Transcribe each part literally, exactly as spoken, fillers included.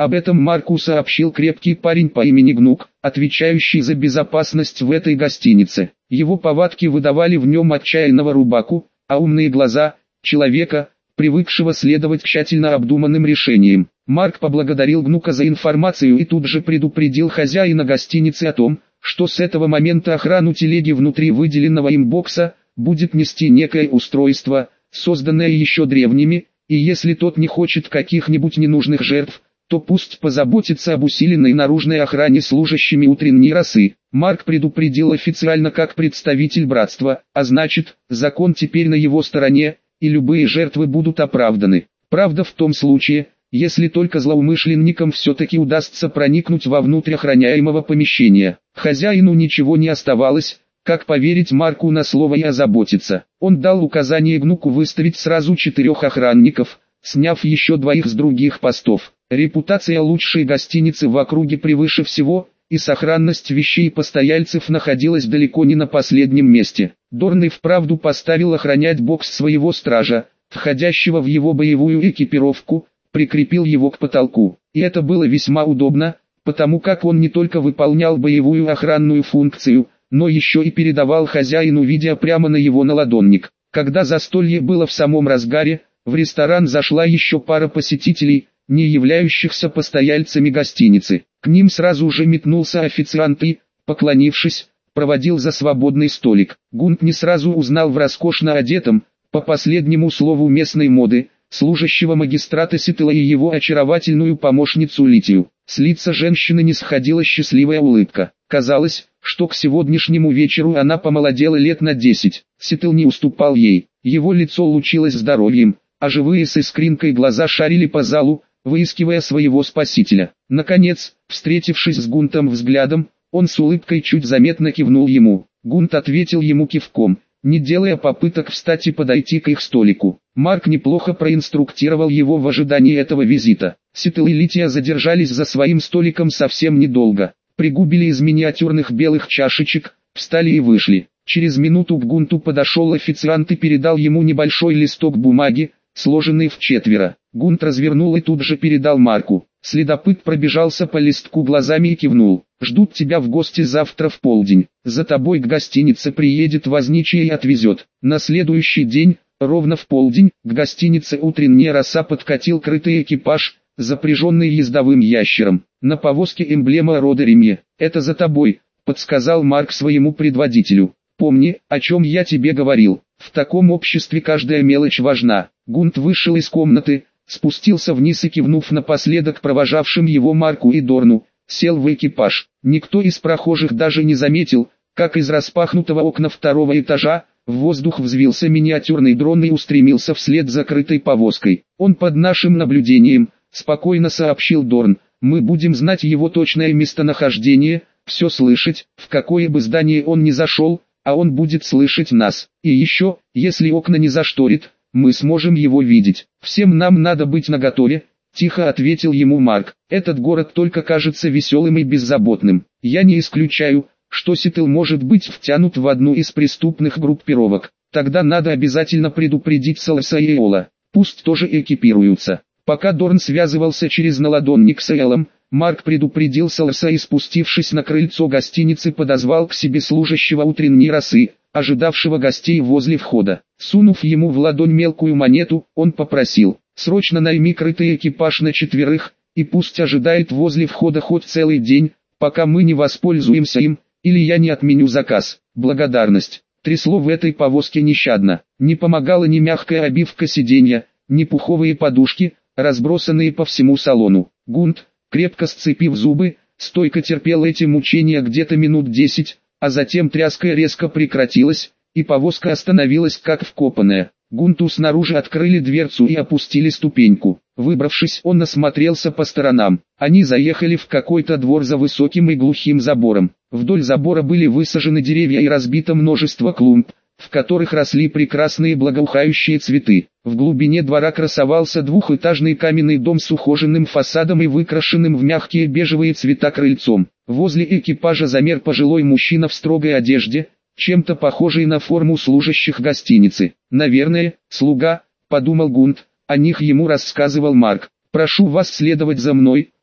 Об этом Марку сообщил крепкий парень по имени Гнук, отвечающий за безопасность в этой гостинице. Его повадки выдавали в нем отчаянного рубаку, а умные глаза – человека, привыкшего следовать тщательно обдуманным решениям. Марк поблагодарил Гнука за информацию и тут же предупредил хозяина гостиницы о том, что с этого момента охрану телеги внутри выделенного им бокса будет нести некое устройство, созданное еще древними, и если тот не хочет каких-нибудь ненужных жертв, то пусть позаботится об усиленной наружной охране служащими утренней росы. Марк предупредил официально как представитель братства, а значит, закон теперь на его стороне, и любые жертвы будут оправданы. Правда в том случае, если только злоумышленникам все-таки удастся проникнуть вовнутрь охраняемого помещения. Хозяину ничего не оставалось, как поверить Марку на слово и озаботиться. Он дал указание Гнуку выставить сразу четырех охранников, сняв еще двоих с других постов. Репутация лучшей гостиницы в округе превыше всего, и сохранность вещей постояльцев находилась далеко не на последнем месте. Дорн и вправду поставил охранять бокс своего стража, входящего в его боевую экипировку, прикрепил его к потолку. И это было весьма удобно, потому как он не только выполнял боевую охранную функцию, но еще и передавал хозяину видео прямо на его наладонник. Когда застолье было в самом разгаре, в ресторан зашла еще пара посетителей, не являющихся постояльцами гостиницы. К ним сразу же метнулся официант и, поклонившись, проводил за свободный столик. Гунт не сразу узнал в роскошно одетом, по последнему слову местной моды, служащего магистрата Ситыла и его очаровательную помощницу Литию. С лица женщины не сходила счастливая улыбка. Казалось, что к сегодняшнему вечеру она помолодела лет на десять. Ситыл не уступал ей, его лицо лучилось здоровьем, а живые с искринкой глаза шарили по залу, выискивая своего спасителя. Наконец, встретившись с Гунтом взглядом, он с улыбкой чуть заметно кивнул ему. Гунт ответил ему кивком, не делая попыток встать и подойти к их столику. Марк неплохо проинструктировал его в ожидании этого визита. Ситыл и Лития задержались за своим столиком совсем недолго. Пригубили из миниатюрных белых чашечек, встали и вышли. Через минуту к Гунту подошел официант и передал ему небольшой листок бумаги, сложенный в четверо. Гунт развернул и тут же передал Марку. Следопыт пробежался по листку глазами и кивнул. «Ждут тебя в гости завтра в полдень. За тобой к гостинице приедет возничий и отвезет». На следующий день, ровно в полдень, к гостинице «Утренняя роса» подкатил крытый экипаж, запряженный ездовым ящером. На повозке эмблема рода Ремье. «Это за тобой», — подсказал Марк своему предводителю. «Помни, о чем я тебе говорил. В таком обществе каждая мелочь важна». Гунт вышел из комнаты, спустился вниз и, кивнув напоследок провожавшим его Марку и Дорну, сел в экипаж. Никто из прохожих даже не заметил, как из распахнутого окна второго этажа в воздух взвился миниатюрный дрон и устремился вслед за крытой повозкой. «Он под нашим наблюдением», — спокойно сообщил Дорн. «Мы будем знать его точное местонахождение, все слышать, в какое бы здание он ни зашел, а он будет слышать нас. И еще, если окна не зашторит, мы сможем его видеть. Всем нам надо быть наготове», — тихо ответил ему Марк. «Этот город только кажется веселым и беззаботным. Я не исключаю, что Ситыл может быть втянут в одну из преступных группировок. Тогда надо обязательно предупредить Саласа и Эола. Пусть тоже экипируются». Пока Дорн связывался через наладонник с Элом, Марк предупредил Саласа и, спустившись на крыльцо гостиницы, подозвал к себе служащего утренней росы, ожидавшего гостей возле входа. Сунув ему в ладонь мелкую монету, он попросил: «Срочно найми крытый экипаж на четверых, и пусть ожидает возле входа хоть целый день, пока мы не воспользуемся им, или я не отменю заказ». Благодарность трясло в этой повозке нещадно. Не помогала ни мягкая обивка сиденья, ни пуховые подушки, разбросанные по всему салону. Гунт, крепко сцепив зубы, стойко терпел эти мучения где-то минут десять, а затем тряска резко прекратилась, и повозка остановилась как вкопанная. Гунту снаружи открыли дверцу и опустили ступеньку. Выбравшись, он осмотрелся по сторонам. Они заехали в какой-то двор за высоким и глухим забором. Вдоль забора были высажены деревья и разбито множество клумб, в которых росли прекрасные благоухающие цветы. В глубине двора красовался двухэтажный каменный дом с ухоженным фасадом и выкрашенным в мягкие бежевые цвета крыльцом. Возле экипажа замер пожилой мужчина в строгой одежде, чем-то похожий на форму служащих гостиницы. «Наверное, слуга», — подумал Гунт, — о них ему рассказывал Марк. «Прошу вас следовать за мной»,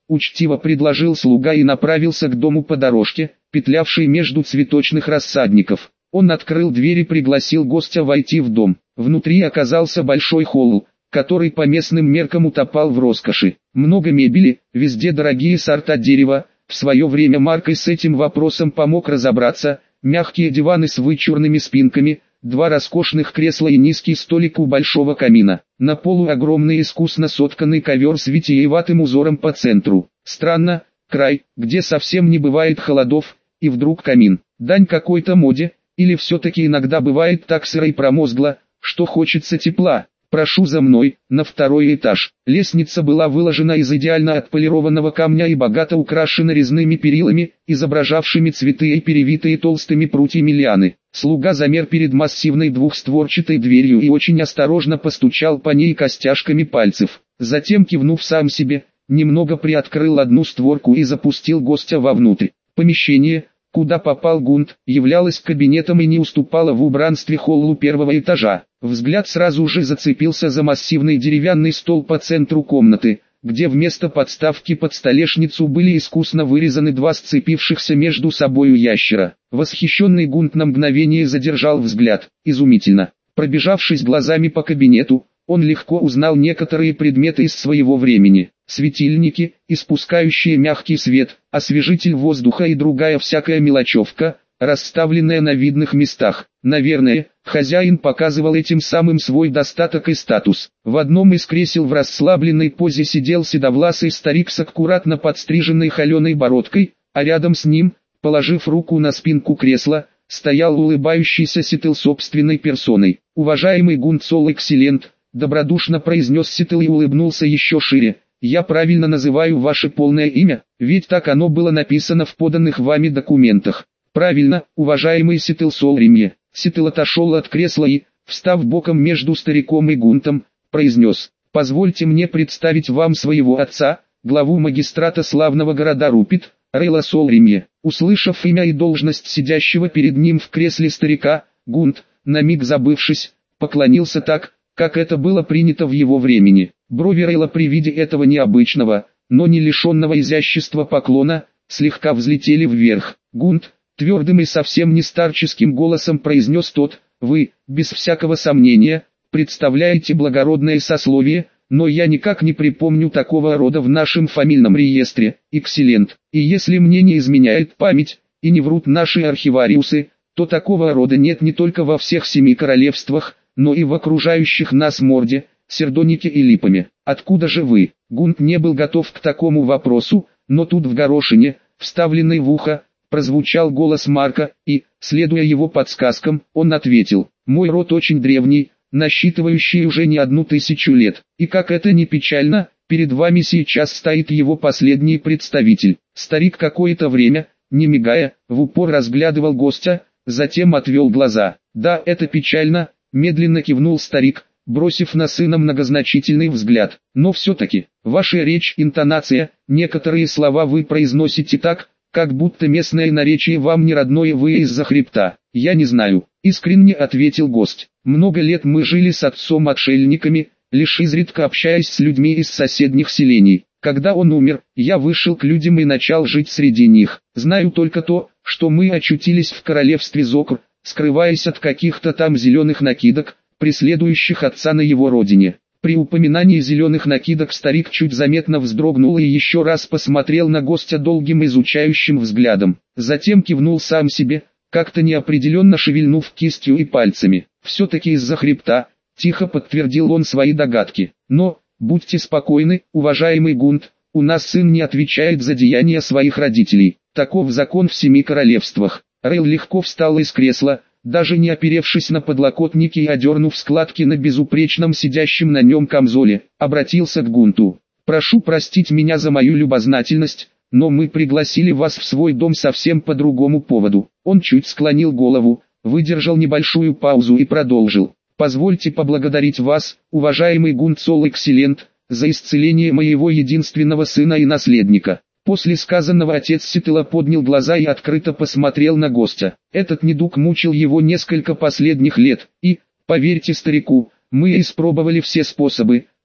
учтиво предложил слуга и направился к дому по дорожке, петлявшей между цветочных рассадников. Он открыл дверь и пригласил гостя войти в дом. Внутри оказался большой холл, который по местным меркам утопал в роскоши. Много мебели, везде дорогие сорта дерева. В свое время Маркой с этим вопросом помог разобраться. Мягкие диваны с вычурными спинками, два роскошных кресла и низкий столик у большого камина. На полу огромный искусно сотканный ковер с витиеватым узором по центру. Странно, край, где совсем не бывает холодов, и вдруг камин. Дань какой-то моде, или все-таки иногда бывает так сыро и промозгло, что хочется тепла. «Прошу за мной, на второй этаж». Лестница была выложена из идеально отполированного камня и богато украшена резными перилами, изображавшими цветы и перевитые толстыми прутьями лианы. Слуга замер перед массивной двухстворчатой дверью и очень осторожно постучал по ней костяшками пальцев. Затем, кивнув сам себе, немного приоткрыл одну створку и запустил гостя вовнутрь. Помещение, куда попал Гунт, являлось кабинетом и не уступало в убранстве холлу первого этажа. Взгляд сразу же зацепился за массивный деревянный стол по центру комнаты, где вместо подставки под столешницу были искусно вырезаны два сцепившихся между собою ящера. Восхищенный Гунт на мгновение задержал взгляд. Изумительно. Пробежавшись глазами по кабинету, он легко узнал некоторые предметы из своего времени. Светильники, испускающие мягкий свет, освежитель воздуха и другая всякая мелочевка, расставленная на видных местах. Наверное, хозяин показывал этим самым свой достаток и статус. В одном из кресел в расслабленной позе сидел седовласый старик с аккуратно подстриженной холеной бородкой, а рядом с ним, положив руку на спинку кресла, стоял улыбающийся Ситыл собственной персоной. «Уважаемый Гунт Сол-Экселент», добродушно произнес Ситыл и улыбнулся еще шире. «Я правильно называю ваше полное имя, ведь так оно было написано в поданных вами документах». «Правильно, уважаемый Ситыл Сол-Римье». Ситыл отошел от кресла и, встав боком между стариком и Гунтом, произнес: «Позвольте мне представить вам своего отца, главу магистрата славного города Рупит, Рейла Сол-Римье». Услышав имя и должность сидящего перед ним в кресле старика, Гунт, на миг забывшись, поклонился так, как это было принято в его времени. Брови Рейла при виде этого необычного, но не лишенного изящества поклона, слегка взлетели вверх. «Гунт», твердым и совсем не старческим голосом произнес тот, «вы, без всякого сомнения, представляете благородное сословие, но я никак не припомню такого рода в нашем фамильном реестре, экселент. И если мне не изменяет память, и не врут наши архивариусы, то такого рода нет не только во всех семи королевствах, но и в окружающих нас Морде, Сердонике и Липами. Откуда же вы?» Гунт не был готов к такому вопросу, но тут в горошине, вставленной в ухо, прозвучал голос Марка, и, следуя его подсказкам, он ответил: «Мой род очень древний, насчитывающий уже не одну тысячу лет, и как это ни печально, перед вами сейчас стоит его последний представитель». Старик какое-то время, не мигая, в упор разглядывал гостя, затем отвел глаза. «Да, это печально», — медленно кивнул старик, бросив на сына многозначительный взгляд. «Но все-таки, ваша речь, интонация, некоторые слова вы произносите так, как будто местное наречие вам не родное, вы из-за хребта». «Я не знаю», — искренне ответил гость. «Много лет мы жили с отцом отшельниками, лишь изредка общаясь с людьми из соседних селений. Когда он умер, я вышел к людям и начал жить среди них. Знаю только то, что мы очутились в королевстве Зокр, скрываясь от каких-то там зеленых накидок, преследующих отца на его родине». При упоминании зеленых накидок старик чуть заметно вздрогнул и еще раз посмотрел на гостя долгим изучающим взглядом. Затем кивнул сам себе, как-то неопределенно шевельнув кистью и пальцами. «Все-таки из-за хребта», — тихо подтвердил он свои догадки. «Но, будьте спокойны, уважаемый Гунт, у нас сын не отвечает за деяния своих родителей. Таков закон в семи королевствах». Рейл легко встал из кресла, даже не оперевшись на подлокотники и одернув складки на безупречном сидящем на нем камзоле, обратился к Гунту. «Прошу простить меня за мою любознательность, но мы пригласили вас в свой дом совсем по другому поводу». Он чуть склонил голову, выдержал небольшую паузу и продолжил. «Позвольте поблагодарить вас, уважаемый Гунт Сол-Экселент, за исцеление моего единственного сына и наследника». После сказанного отец Ситыла поднял глаза и открыто посмотрел на гостя. Этот недуг мучил его несколько последних лет, и, поверьте старику, мы испробовали все способы,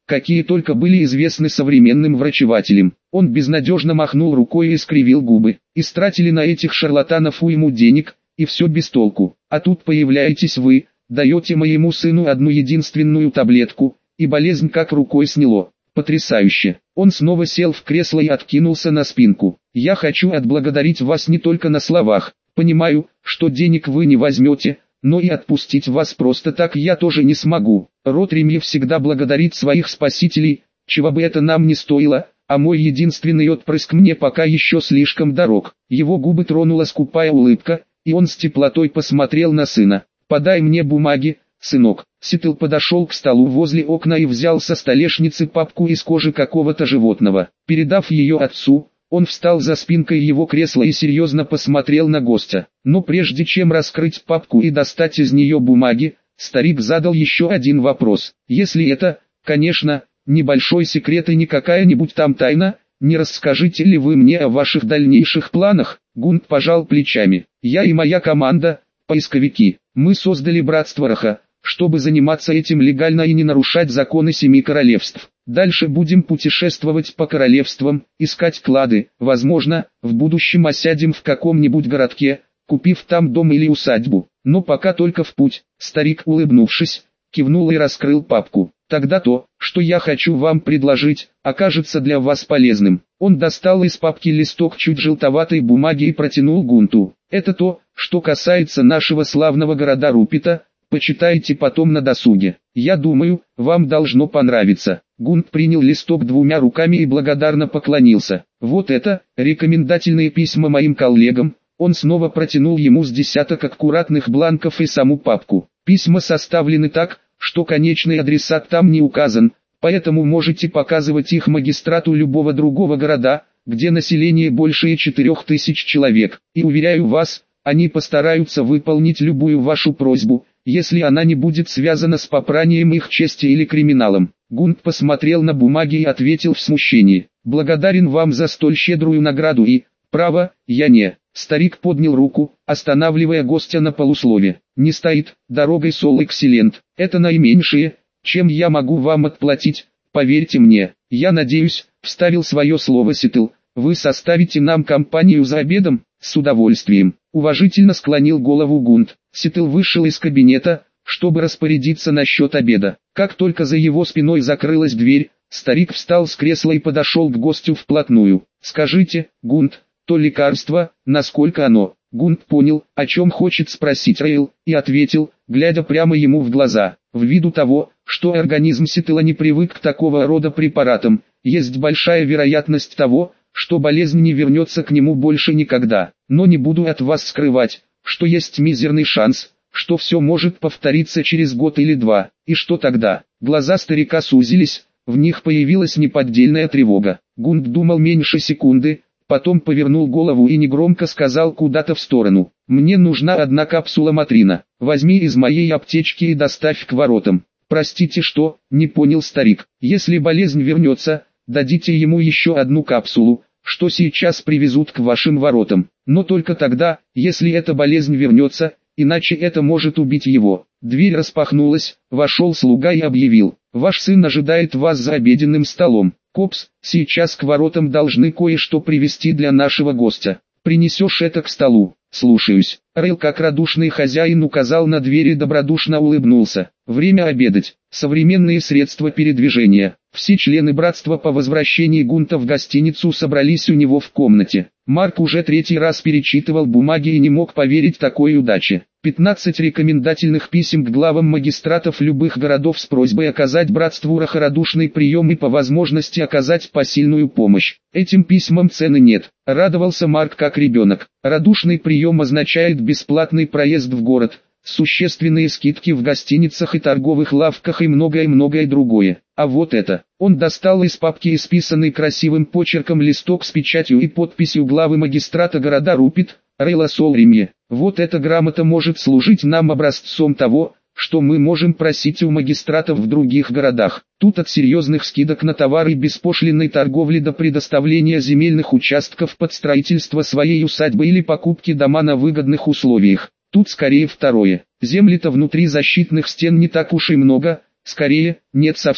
какие только были известны современным врачевателям. Он безнадежно махнул рукой и скривил губы. Истратили на этих шарлатанов уйму денег, и все без толку. А тут появляетесь вы, даете моему сыну одну единственную таблетку, и болезнь как рукой сняло. Потрясающе. Он снова сел в кресло и откинулся на спинку. Я хочу отблагодарить вас не только на словах. Понимаю, что денег вы не возьмете, но и отпустить вас просто так я тоже не смогу. Род Ремье всегда благодарит своих спасителей, чего бы это нам не стоило, а мой единственный отпрыск мне пока еще слишком дорог. Его губы тронула скупая улыбка, и он с теплотой посмотрел на сына. «Подай мне бумаги, сынок». Ситл подошел к столу возле окна и взял со столешницы папку из кожи какого-то животного. Передав ее отцу, он встал за спинкой его кресла и серьезно посмотрел на гостя. Но прежде чем раскрыть папку и достать из нее бумаги, старик задал еще один вопрос. «Если это, конечно, небольшой секрет и не какая-нибудь там тайна, не расскажете ли вы мне о ваших дальнейших планах?» Гунт пожал плечами. «Я и моя команда, поисковики, мы создали братство Раха, чтобы заниматься этим легально и не нарушать законы семи королевств. Дальше будем путешествовать по королевствам, искать клады, возможно, в будущем осядем в каком-нибудь городке, купив там дом или усадьбу, но пока только в путь». Старик, улыбнувшись, кивнул и раскрыл папку. «Тогда то, что я хочу вам предложить, окажется для вас полезным». Он достал из папки листок чуть желтоватой бумаги и протянул Гунту. «Это то, что касается нашего славного города Рупита. Почитайте потом на досуге. Я думаю, вам должно понравиться». Гунт принял листок двумя руками и благодарно поклонился. «Вот это, рекомендательные письма моим коллегам». Он снова протянул ему с десяток аккуратных бланков и саму папку. «Письма составлены так, что конечный адресат там не указан, поэтому можете показывать их магистрату любого другого города, где население больше четырех тысяч человек. И уверяю вас, они постараются выполнить любую вашу просьбу, если она не будет связана с попранием их чести или криминалом». Гунт посмотрел на бумаги и ответил в смущении: «Благодарен вам за столь щедрую награду и, право, я не...» Старик поднял руку, останавливая гостя на полуслове. «Не стоит, дорогой сол экселент. Это наименьшее, чем я могу вам отплатить, поверьте мне. Я надеюсь», — вставил свое слово Ситл, «вы составите нам компанию за обедом?» «С удовольствием», — уважительно склонил голову Гунт. Ситл вышел из кабинета, чтобы распорядиться насчет обеда. Как только за его спиной закрылась дверь, старик встал с кресла и подошел к гостю вплотную. «Скажите, Гунт, то лекарство, насколько оно?» Гунт понял, о чем хочет спросить Рейл, и ответил, глядя прямо ему в глаза: «Ввиду того, что организм Ситла не привык к такого рода препаратам, есть большая вероятность того, что болезнь не вернется к нему больше никогда. Но не буду от вас скрывать, что есть мизерный шанс, что все может повториться через год или два. И что тогда?» Глаза старика сузились, в них появилась неподдельная тревога. Гунт думал меньше секунды, потом повернул голову и негромко сказал куда-то в сторону: «Мне нужна одна капсула Матрина. Возьми из моей аптечки и доставь к воротам». «Простите, что?» — не понял старик. «Если болезнь вернется, дадите ему еще одну капсулу, что сейчас привезут к вашим воротам. Но только тогда, если эта болезнь вернется, иначе это может убить его». Дверь распахнулась, вошел слуга и объявил: «Ваш сын ожидает вас за обеденным столом. Копс, сейчас к воротам должны кое-что привезти для нашего гостя. Принесешь это к столу?» «Слушаюсь». Рейл, как радушный хозяин, указал на дверь и добродушно улыбнулся. «Время обедать. Современные средства передвижения». Все члены братства по возвращении Гунта в гостиницу собрались у него в комнате. Марк уже третий раз перечитывал бумаги и не мог поверить такой удаче. пятнадцать рекомендательных писем к главам магистратов любых городов с просьбой оказать братству Раха радушный прием и по возможности оказать посильную помощь. Этим письмам цены нет, радовался Марк как ребенок. Радушный прием означает бесплатный проезд в город, существенные скидки в гостиницах и торговых лавках и многое-многое другое. А вот это. Он достал из папки исписанный красивым почерком листок с печатью и подписью главы магистрата города Рупит, Рейла Сол Ремье. «Вот эта грамота может служить нам образцом того, что мы можем просить у магистратов в других городах. Тут от серьезных скидок на товары беспошлинной торговли до предоставления земельных участков под строительство своей усадьбы или покупки дома на выгодных условиях. Тут скорее второе. Земли-то внутри защитных стен не так уж и много, скорее, нет совсем.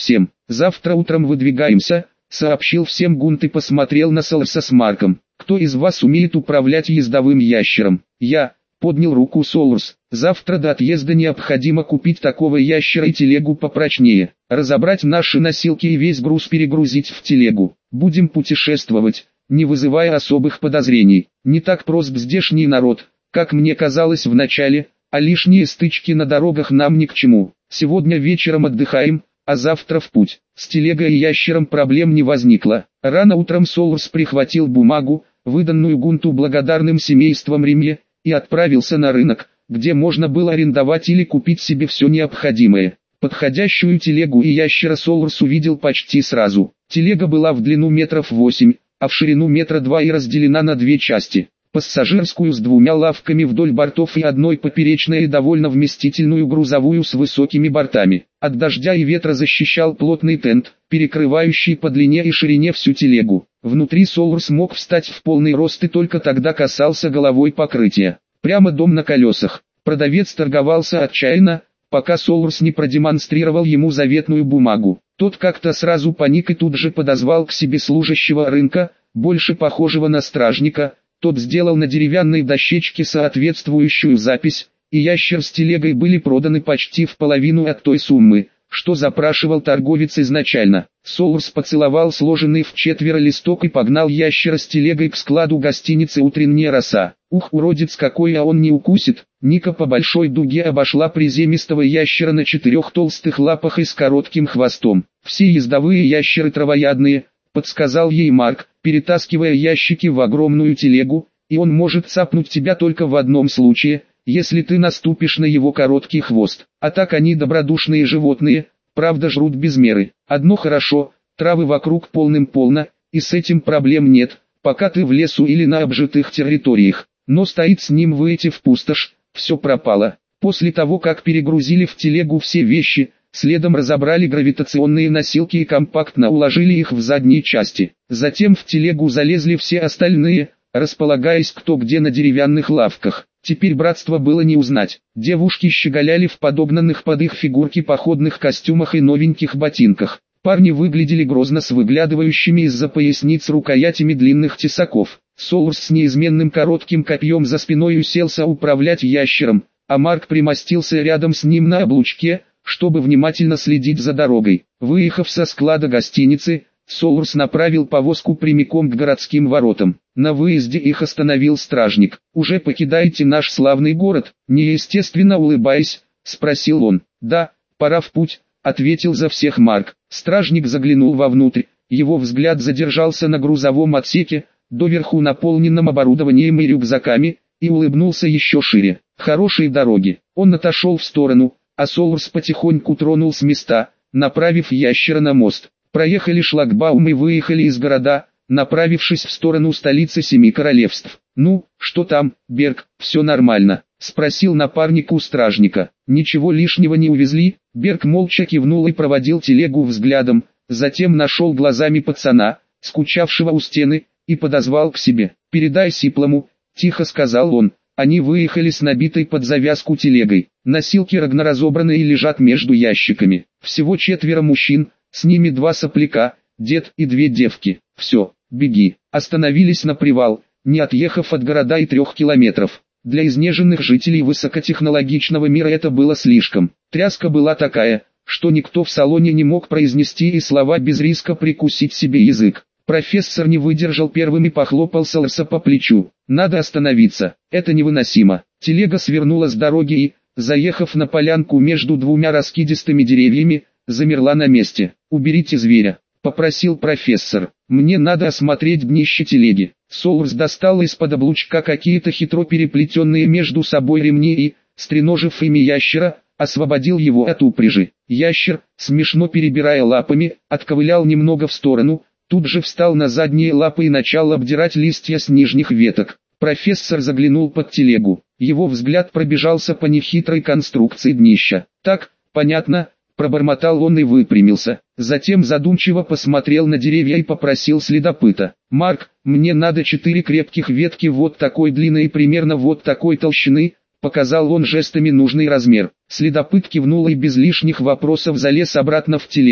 Завтра утром выдвигаемся, сообщил всем Гунт и посмотрел на Соларса с Марком. Кто из вас умеет управлять ездовым ящером? Я, поднял руку Соларс. Завтра до отъезда необходимо купить такого ящера и телегу попрочнее, разобрать наши носилки и весь груз перегрузить в телегу. Будем путешествовать, не вызывая особых подозрений. Не так прост здешний народ, как мне казалось вначале, а лишние стычки на дорогах нам ни к чему. Сегодня вечером отдыхаем, а завтра в путь. С телегой и ящером проблем не возникло. Рано утром Соларс прихватил бумагу, выданную Гунту благодарным семейством Ремье, и отправился на рынок, где можно было арендовать или купить себе все необходимое. Подходящую телегу и ящера Соларс увидел почти сразу. Телега была в длину метров восемь, а в ширину метра два и разделена на две части. Пассажирскую с двумя лавками вдоль бортов и одной поперечной и довольно вместительную грузовую с высокими бортами. От дождя и ветра защищал плотный тент, перекрывающий по длине и ширине всю телегу. Внутри Соларс мог встать в полный рост и только тогда касался головой покрытия. Прямо дом на колесах. Продавец торговался отчаянно, пока Соларс не продемонстрировал ему заветную бумагу. Тот как-то сразу паник и тут же подозвал к себе служащего рынка, больше похожего на стражника. Тот сделал на деревянной дощечке соответствующую запись, и ящер с телегой были проданы почти в половину от той суммы, что запрашивал торговец изначально. Соларс поцеловал сложенный в четверо листок и погнал ящера с телегой к складу гостиницы «Утренняя роса». Ух, уродец какой, а он не укусит. Ника по большой дуге обошла приземистого ящера на четырех толстых лапах и с коротким хвостом. Все ездовые ящеры травоядные, подсказал ей Марк, перетаскивая ящики в огромную телегу, и он может цапнуть тебя только в одном случае, если ты наступишь на его короткий хвост. А так они добродушные животные, правда жрут без меры. Одно хорошо, травы вокруг полным-полно, и с этим проблем нет, пока ты в лесу или на обжитых территориях. Но стоит с ним выйти в пустошь, все пропало. После того как перегрузили в телегу все вещи, следом разобрали гравитационные носилки и компактно уложили их в задние части. Затем в телегу залезли все остальные, располагаясь кто где на деревянных лавках. Теперь братство было не узнать. Девушки щеголяли в подогнанных под их фигурки походных костюмах и новеньких ботинках. Парни выглядели грозно с выглядывающими из-за поясниц рукоятями длинных тесаков. Соларс с неизменным коротким копьем за спиной уселся управлять ящером, а Марк примостился рядом с ним на облучке, чтобы внимательно следить за дорогой. Выехав со склада гостиницы, Соларс направил повозку прямиком к городским воротам. На выезде их остановил стражник. «Уже покидаете наш славный город?» Неестественно улыбаясь, спросил он. «Да, пора в путь», ответил за всех Марк. Стражник заглянул вовнутрь, его взгляд задержался на грузовом отсеке, доверху наполненном оборудованием и рюкзаками, и улыбнулся еще шире. «Хорошие дороги». Он отошел в сторону, а Соларс потихоньку тронул с места, направив ящера на мост. Проехали шлагбаум и выехали из города, направившись в сторону столицы Семи Королевств. «Ну, что там, Берг, все нормально?» — спросил напарник у стражника. «Ничего лишнего не увезли?» Берг молча кивнул и проводил телегу взглядом, затем нашел глазами пацана, скучавшего у стены, и подозвал к себе. «Передай Сиплому», — тихо сказал он. Они выехали с набитой под завязку телегой. Носилки рагноразобраны и лежат между ящиками. Всего четверо мужчин, с ними два сопляка, дед и две девки. «Все, беги». Остановились на привал, не отъехав от города и трех километров. Для изнеженных жителей высокотехнологичного мира это было слишком. Тряска была такая, что никто в салоне не мог произнести и слова без риска прикусить себе язык. Профессор не выдержал первым и похлопал Соларса по плечу. «Надо остановиться, это невыносимо». Телега свернула с дороги и, заехав на полянку между двумя раскидистыми деревьями, замерла на месте. «Уберите зверя», — попросил профессор. «Мне надо осмотреть днище телеги». Соларс достал из-под облучка какие-то хитро переплетенные между собой ремни и, стреножив ими ящера, освободил его от упряжи. Ящер, смешно перебирая лапами, отковылял немного в сторону, тут же встал на задние лапы и начал обдирать листья с нижних веток. Профессор заглянул под телегу. Его взгляд пробежался по нехитрой конструкции днища. «Так, понятно», — пробормотал он и выпрямился. Затем задумчиво посмотрел на деревья и попросил следопыта. «Марк, мне надо четыре крепких ветки вот такой длины и примерно вот такой толщины», — показал он жестами нужный размер. Следопыт кивнул и без лишних вопросов залез обратно в телегу.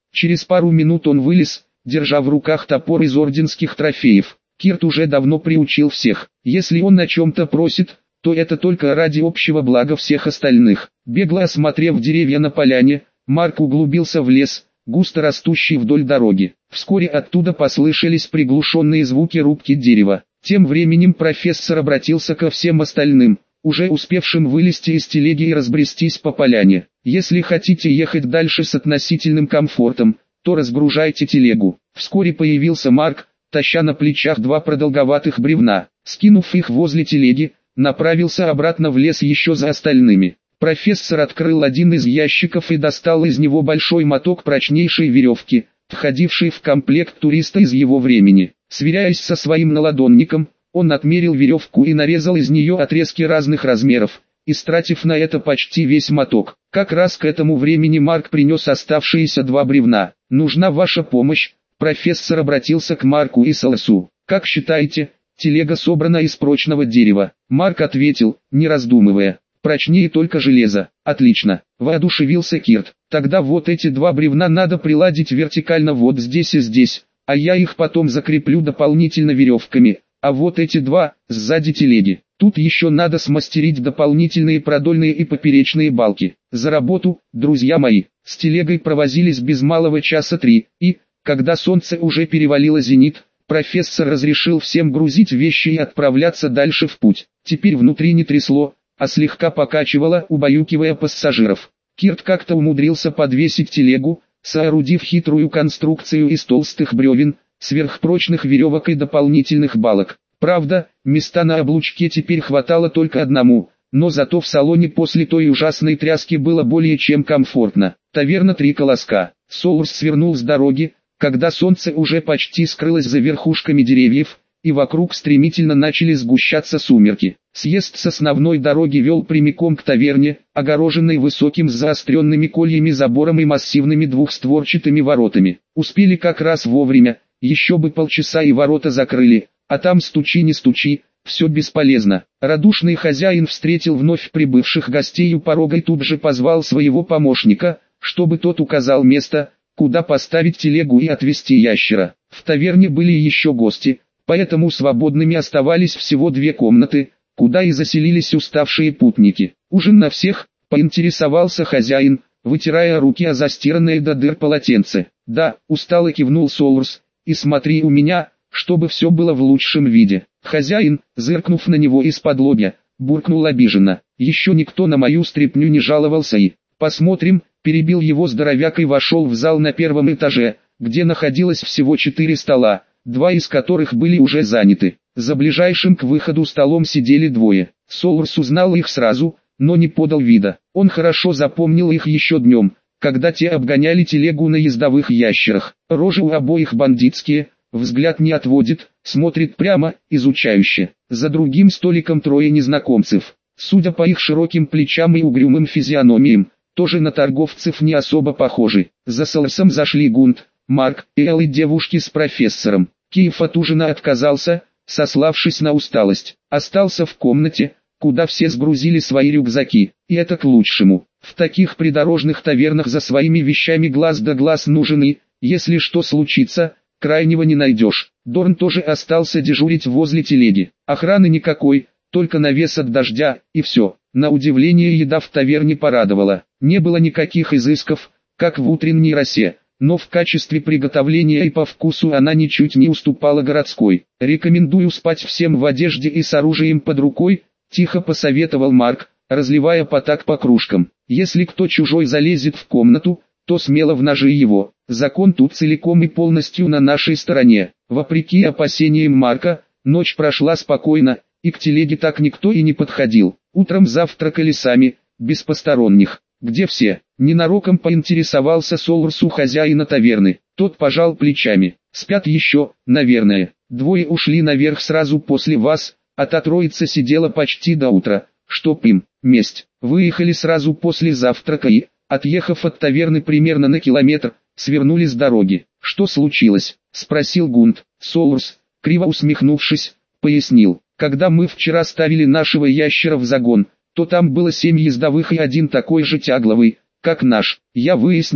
Через пару минут он вылез, держа в руках топор из орденских трофеев. Кирт уже давно приучил всех. Если он о чем-то просит, то это только ради общего блага всех остальных. Бегло осмотрев деревья на поляне, Марк углубился в лес, густо растущий вдоль дороги. Вскоре оттуда послышались приглушенные звуки рубки дерева. Тем временем профессор обратился ко всем остальным, уже успевшим вылезти из телеги и разбрестись по поляне. Если хотите ехать дальше с относительным комфортом, то разгружайте телегу. Вскоре появился Марк, таща на плечах два продолговатых бревна. Скинув их возле телеги, направился обратно в лес еще за остальными. Профессор открыл один из ящиков и достал из него большой моток прочнейшей веревки, входивший в комплект туриста из его времени. Сверяясь со своим наладонником, он отмерил веревку и нарезал из нее отрезки разных размеров, истратив на это почти весь моток. Как раз к этому времени Марк принес оставшиеся два бревна. «Нужна ваша помощь», профессор обратился к Марку и Солосу. «Как считаете, телега собрана из прочного дерева?» Марк ответил, не раздумывая. «Прочнее только железо». «Отлично», воодушевился Кирт. «Тогда вот эти два бревна надо приладить вертикально вот здесь и здесь, а я их потом закреплю дополнительно веревками, а вот эти два, сзади телеги. Тут еще надо смастерить дополнительные продольные и поперечные балки. За работу, друзья мои». С телегой провозились без малого часа три, и, когда солнце уже перевалило зенит, профессор разрешил всем грузить вещи и отправляться дальше в путь. Теперь внутри не трясло, а слегка покачивало, убаюкивая пассажиров. Кирт как-то умудрился подвесить телегу, соорудив хитрую конструкцию из толстых бревен, сверхпрочных веревок и дополнительных балок. Правда, места на облучке теперь хватало только одному, но зато в салоне после той ужасной тряски было более чем комфортно. Таверна «Три колоска». Солурс свернул с дороги, когда солнце уже почти скрылось за верхушками деревьев, и вокруг стремительно начали сгущаться сумерки. Съезд с основной дороги вел прямиком к таверне, огороженной высоким с заостренными кольями забором и массивными двухстворчатыми воротами. Успели как раз вовремя, еще бы полчаса и ворота закрыли, а там стучи не стучи, все бесполезно. Радушный хозяин встретил вновь прибывших гостей у порога и тут же позвал своего помощника, чтобы тот указал место, куда поставить телегу и отвезти ящера. В таверне были еще гости, поэтому свободными оставались всего две комнаты, куда и заселились уставшие путники. «Ужин на всех?» — поинтересовался хозяин, вытирая руки о застиранное до дыр полотенце. «Да», — устало кивнул Солурс, — «и смотри у меня, чтобы все было в лучшем виде». Хозяин, зыркнув на него из-под лобья, буркнул обиженно. «Еще никто на мою стряпню не жаловался и...» «Посмотрим», — перебил его здоровяк и вошел в зал на первом этаже, где находилось всего четыре стола, два из которых были уже заняты. За ближайшим к выходу столом сидели двое. Солурс узнал их сразу, но не подал вида. Он хорошо запомнил их еще днем, когда те обгоняли телегу на ездовых ящерах. Рожи у обоих бандитские, взгляд не отводит, смотрит прямо, изучающе. За другим столиком трое незнакомцев. Судя по их широким плечам и угрюмым физиономиям, тоже на торговцев не особо похожи. За Солурсом зашли Гунт, Марк, Эл и девушки с профессором. Киев от ужина отказался, сославшись на усталость. Остался в комнате, куда все сгрузили свои рюкзаки, и это к лучшему. В таких придорожных тавернах за своими вещами глаз да глаз нужен и, если что случится, крайнего не найдешь. Дорн тоже остался дежурить возле телеги. Охраны никакой, только навес от дождя, и все. На удивление еда в таверне порадовала. Не было никаких изысков, как в утренней росе, но в качестве приготовления и по вкусу она ничуть не уступала городской. «Рекомендую спать всем в одежде и с оружием под рукой», — тихо посоветовал Марк, разливая потак по кружкам. «Если кто чужой залезет в комнату, то смело в ножи его. Закон тут целиком и полностью на нашей стороне». Вопреки опасениям Марка, ночь прошла спокойно, и к телеге так никто и не подходил. Утром завтракали сами, без посторонних. «Где все?» — ненароком поинтересовался Солурс у хозяина таверны. Тот пожал плечами. «Спят еще, наверное. Двое ушли наверх сразу после вас, а та троица сидела почти до утра. Чтоб им, месть. Выехали сразу после завтрака и, отъехав от таверны примерно на километр, свернули с дороги». «Что случилось?» — спросил Гунт. Солурс, криво усмехнувшись, пояснил. «Когда мы вчера ставили нашего ящера в загон, то там было семь ездовых и один такой же тягловый, как наш. Я выяснил,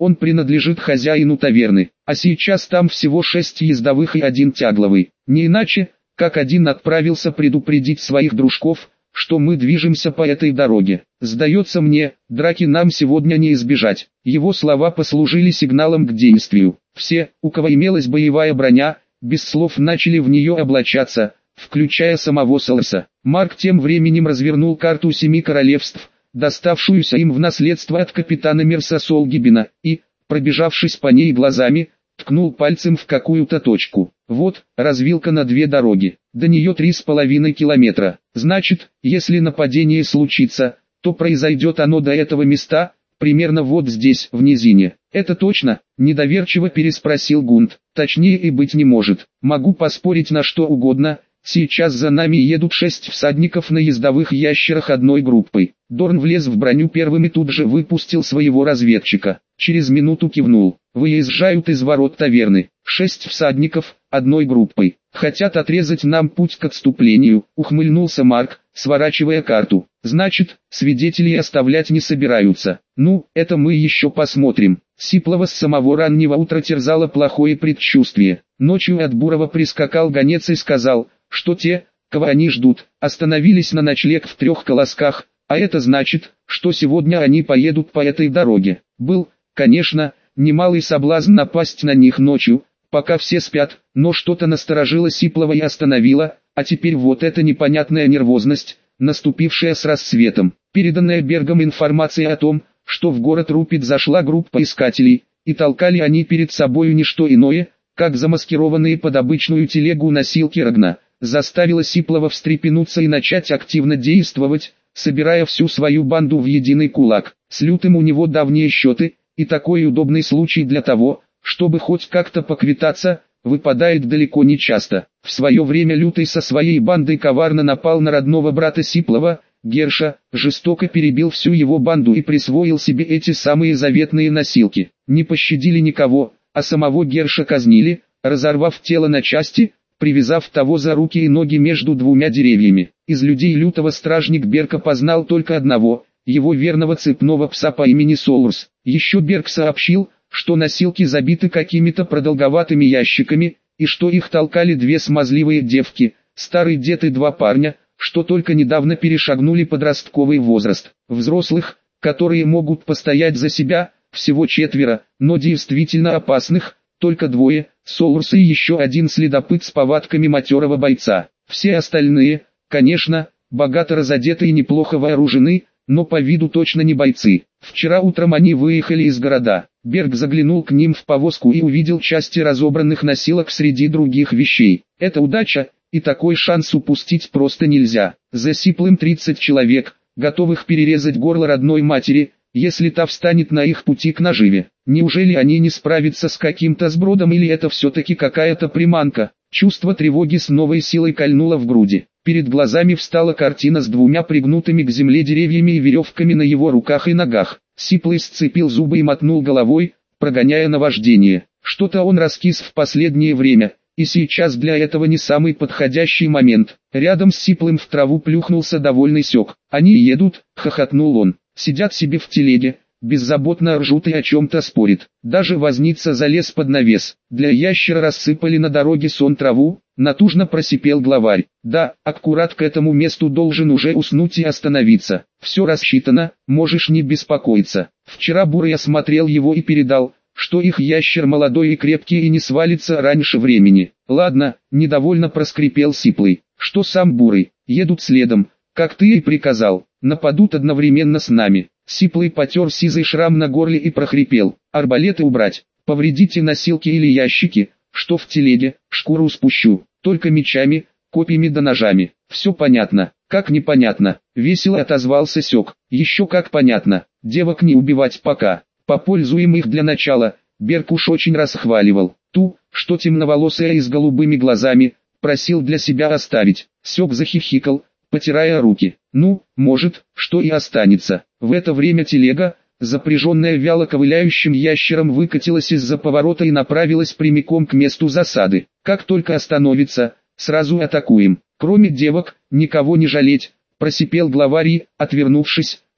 Он принадлежит хозяину таверны, а сейчас там всего шесть ездовых и один тягловый. Не иначе, как один отправился предупредить своих дружков, что мы движемся по этой дороге. Сдается мне, драки нам сегодня не избежать. Его слова послужили сигналом к действию. Все, у кого имелась боевая броня, без слов начали в нее облачаться, включая самого Солоса. Марк тем временем развернул карту Семи Королевств, доставшуюся им в наследство от капитана Мерса Солгибена, и, пробежавшись по ней глазами, ткнул пальцем в какую-то точку. Вот, развилка на две дороги, до нее три с половиной километра. Значит, если нападение случится, то произойдет оно до этого места, примерно вот здесь, в низине. Это точно? Недоверчиво переспросил Гунт. Точнее и быть не может. Могу поспорить на что угодно. Сейчас за нами едут шесть всадников на ездовых ящерах одной группой. Дорн влез в броню первым и тут же выпустил своего разведчика. Через минуту кивнул. Выезжают из ворот таверны. Шесть всадников, одной группой. Хотят отрезать нам путь к отступлению, ухмыльнулся Марк, сворачивая карту. Значит, свидетелей оставлять не собираются. Ну, это мы еще посмотрим. Сиплова с самого раннего утра терзало плохое предчувствие. Ночью от Бурова прискакал гонец и сказал, что те, кого они ждут, остановились на ночлег в трех колосках, а это значит, что сегодня они поедут по этой дороге. Был, конечно, немалый соблазн напасть на них ночью, пока все спят, но что-то насторожило Сиплова и остановило, а теперь вот эта непонятная нервозность, наступившая с рассветом. Переданная Бергом информация о том, что в город Рупит зашла группа искателей, и толкали они перед собою не что иное, как замаскированные под обычную телегу носилки Рагна, заставила Сиплова встрепенуться и начать активно действовать, собирая всю свою банду в единый кулак. С Лютым у него давние счеты, и такой удобный случай для того, чтобы хоть как-то поквитаться, выпадает далеко не часто. В свое время Лютый со своей бандой коварно напал на родного брата Сиплова, Герша, жестоко перебил всю его банду и присвоил себе эти самые заветные носилки. Не пощадили никого, а самого Герша казнили, разорвав тело на части, привязав того за руки и ноги между двумя деревьями. Из людей Лютого стражник Берг опознал только одного, его верного цепного пса по имени Солурс. Еще Берг сообщил, что носилки забиты какими-то продолговатыми ящиками, и что их толкали две смазливые девки, старый дед и два парня, что только недавно перешагнули подростковый возраст. Взрослых, которые могут постоять за себя, всего четверо, но действительно опасных, только двое, Солурс и еще один следопыт с повадками матерого бойца. Все остальные, конечно, богато разодеты и неплохо вооружены, но по виду точно не бойцы. Вчера утром они выехали из города. Берг заглянул к ним в повозку и увидел части разобранных носилок среди других вещей. Это удача, и такой шанс упустить просто нельзя. За Сиплым тридцать человек, готовых перерезать горло родной матери, если та встанет на их пути к наживе. Неужели они не справятся с каким-то сбродом, или это все-таки какая-то приманка? Чувство тревоги с новой силой кольнуло в груди. Перед глазами встала картина с двумя пригнутыми к земле деревьями и веревками на его руках и ногах. Сиплый сцепил зубы и мотнул головой, прогоняя наваждение. Что-то он раскис в последнее время, и сейчас для этого не самый подходящий момент. Рядом с Сиплым в траву плюхнулся довольный Сёк. «Они едут», — хохотнул он. «Сидят себе в телеге, беззаботно ржут и о чем-то спорят. Даже возница залез под навес. Для ящера рассыпали на дороге сон траву», — натужно просипел главарь. «Да, аккурат к этому месту должен уже уснуть и остановиться. Все рассчитано, можешь не беспокоиться. Вчера Бурый осмотрел его и передал, что их ящер молодой и крепкий и не свалится раньше времени». «Ладно», — недовольно проскрипел Сиплый. «Что сам Бурый? Едут следом, как ты и приказал. Нападут одновременно с нами». Сиплый потер сизый шрам на горле и прохрипел. «Арбалеты убрать, повредите носилки или ящики, что в телеге, шкуру спущу, только мечами, копьями да ножами». «Все понятно». «Как непонятно?» — весело отозвался Сёк. «Еще как понятно, девок не убивать пока. Попользуем их для начала». Берг уж очень расхваливал. Ту, что темноволосая и с голубыми глазами, просил для себя оставить. Сёк захихикал, потирая руки. «Ну, может, что и останется». В это время телега, запряженная вяло ковыляющим ящером, выкатилась из-за поворота и направилась прямиком к месту засады. «Как только остановится, сразу атакуем. Кроме девок, никого не жалеть», — просипел главарь и, отвернувшись,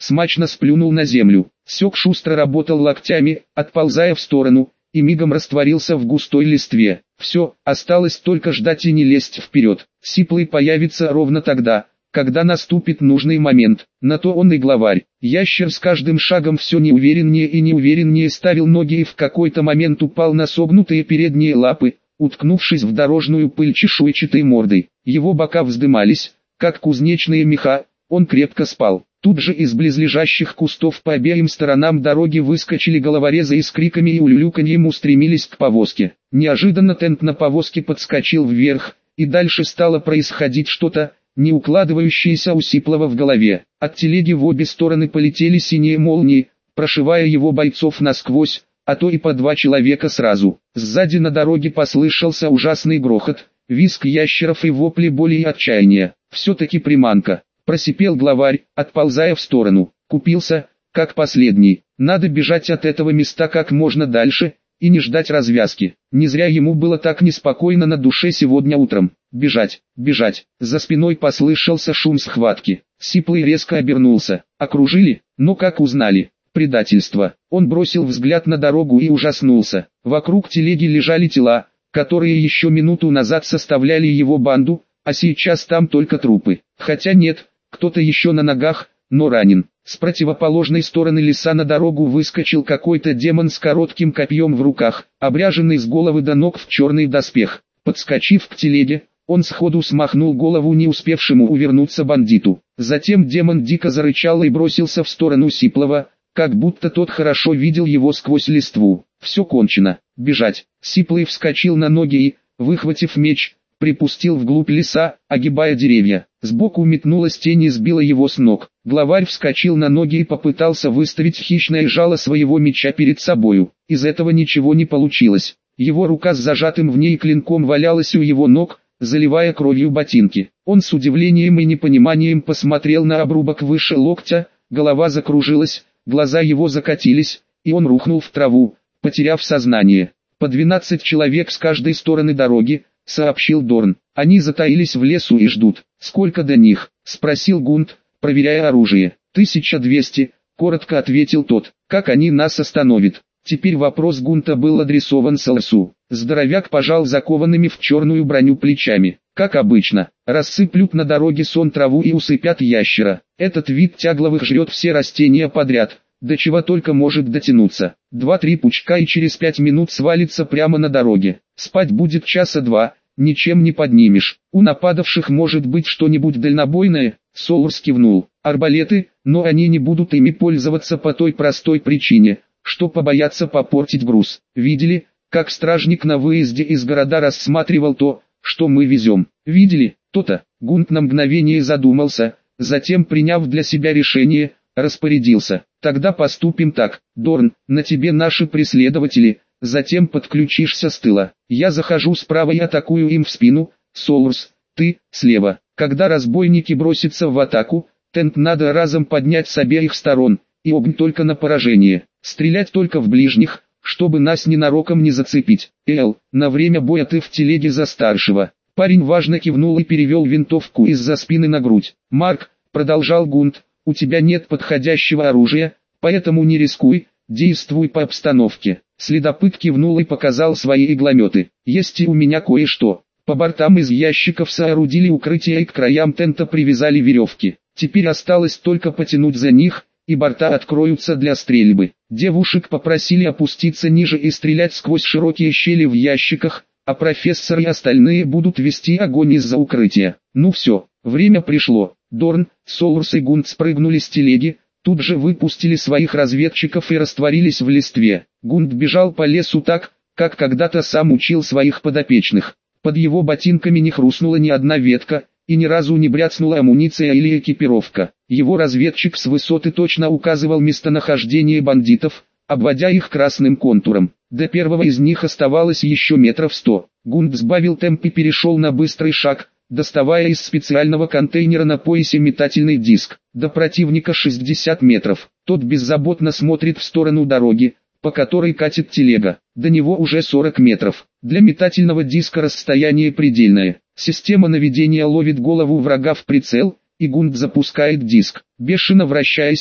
смачно сплюнул на землю. Сёк шустро работал локтями, отползая в сторону, и мигом растворился в густой листве. Все, осталось только ждать и не лезть вперед. Сиплый появится ровно тогда, когда наступит нужный момент. На то он и главарь. Ящер с каждым шагом все неувереннее и неувереннее ставил ноги и в какой-то момент упал на согнутые передние лапы, уткнувшись в дорожную пыль чешуйчатой мордой. Его бока вздымались, как кузнечные меха, он крепко спал. Тут же из близлежащих кустов по обеим сторонам дороги выскочили головорезы и с криками и улюлюканьем устремились к повозке. Неожиданно тент на повозке подскочил вверх, и дальше стало происходить что-то, не укладывающееся у Сиплова в голове. От телеги в обе стороны полетели синие молнии, прошивая его бойцов насквозь, а то и по два человека сразу. Сзади на дороге послышался ужасный грохот, визг ящеров и вопли боли и отчаяния. Все-таки приманка. Просипел главарь, отползая в сторону. Купился, как последний. Надо бежать от этого места как можно дальше, и не ждать развязки. Не зря ему было так неспокойно на душе сегодня утром. Бежать, бежать. За спиной послышался шум схватки. Сиплый резко обернулся. Окружили, но как узнали? Предательство. Он бросил взгляд на дорогу и ужаснулся. Вокруг телеги лежали тела, которые еще минуту назад составляли его банду, а сейчас там только трупы. Хотя нет, кто-то еще на ногах, но ранен. С противоположной стороны леса на дорогу выскочил какой-то демон с коротким копьем в руках, обряженный с головы до ног в черный доспех. Подскочив к телеге, он сходу смахнул голову не успевшему увернуться бандиту. Затем демон дико зарычал и бросился в сторону Сиплова, как будто тот хорошо видел его сквозь листву. Все кончено. Бежать. Сиплый вскочил на ноги и, выхватив меч, припустил вглубь леса, огибая деревья. Сбоку метнулась тень и сбила его с ног. Главарь вскочил на ноги и попытался выставить хищное жало своего меча перед собою. Из этого ничего не получилось. Его рука с зажатым в ней клинком валялась у его ног, заливая кровью ботинки. Он с удивлением и непониманием посмотрел на обрубок выше локтя, голова закружилась, глаза его закатились, и он рухнул в траву, потеряв сознание. По двенадцать человек с каждой стороны дороги, сообщил Дорн. Они затаились в лесу и ждут. Сколько до них? Спросил Гунт, проверяя оружие. Тысяча двести, коротко ответил тот. Как они нас остановят? Теперь вопрос Гунта был адресован Салсу. Здоровяк пожал закованными в черную броню плечами. Как обычно, рассыплют на дороге сон траву и усыпят ящера. Этот вид тягловых жрет все растения подряд, до чего только может дотянуться. Два-три пучка и через пять минут свалится прямо на дороге. Спать будет часа два, ничем не поднимешь. У нападавших может быть что-нибудь дальнобойное, Соурс кивнул. Арбалеты, но они не будут ими пользоваться по той простой причине, что побоятся попортить груз. Видели, как стражник на выезде из города рассматривал то, что мы везем? Видели, то-то. Гунт на мгновение задумался, затем, приняв для себя решение, распорядился. Тогда поступим так, Дорн, на тебе наши преследователи, затем подключишься с тыла. Я захожу справа и атакую им в спину, Соурс, ты, слева. Когда разбойники бросятся в атаку, тент надо разом поднять с обеих сторон, и огонь только на поражение. Стрелять только в ближних, чтобы нас ненароком не зацепить. Эл, на время боя ты в телеге за старшего. Парень важно кивнул и перевел винтовку из-за спины на грудь. Марк, продолжал Гунт, у тебя нет подходящего оружия, поэтому не рискуй, действуй по обстановке. Следопыт кивнул и показал свои иглометы. Есть и у меня кое-что. По бортам из ящиков соорудили укрытия и к краям тента привязали веревки. Теперь осталось только потянуть за них, и борта откроются для стрельбы. Девушек попросили опуститься ниже и стрелять сквозь широкие щели в ящиках, а профессор и остальные будут вести огонь из-за укрытия. Ну все, время пришло. Дорн, Соурс и Гунт спрыгнули с телеги, тут же выпустили своих разведчиков и растворились в листве. Гунт бежал по лесу так, как когда-то сам учил своих подопечных. Под его ботинками не хрустнула ни одна ветка, и ни разу не бряцнула амуниция или экипировка. Его разведчик с высоты точно указывал местонахождение бандитов, обводя их красным контуром. До первого из них оставалось еще метров сто. Гунт сбавил темп и перешел на быстрый шаг, доставая из специального контейнера на поясе метательный диск. До противника шестьдесят метров. Тот беззаботно смотрит в сторону дороги, по которой катит телега. До него уже сорок метров. Для метательного диска расстояние предельное. Система наведения ловит голову врага в прицел, и Гунт запускает диск. Бешено вращаясь,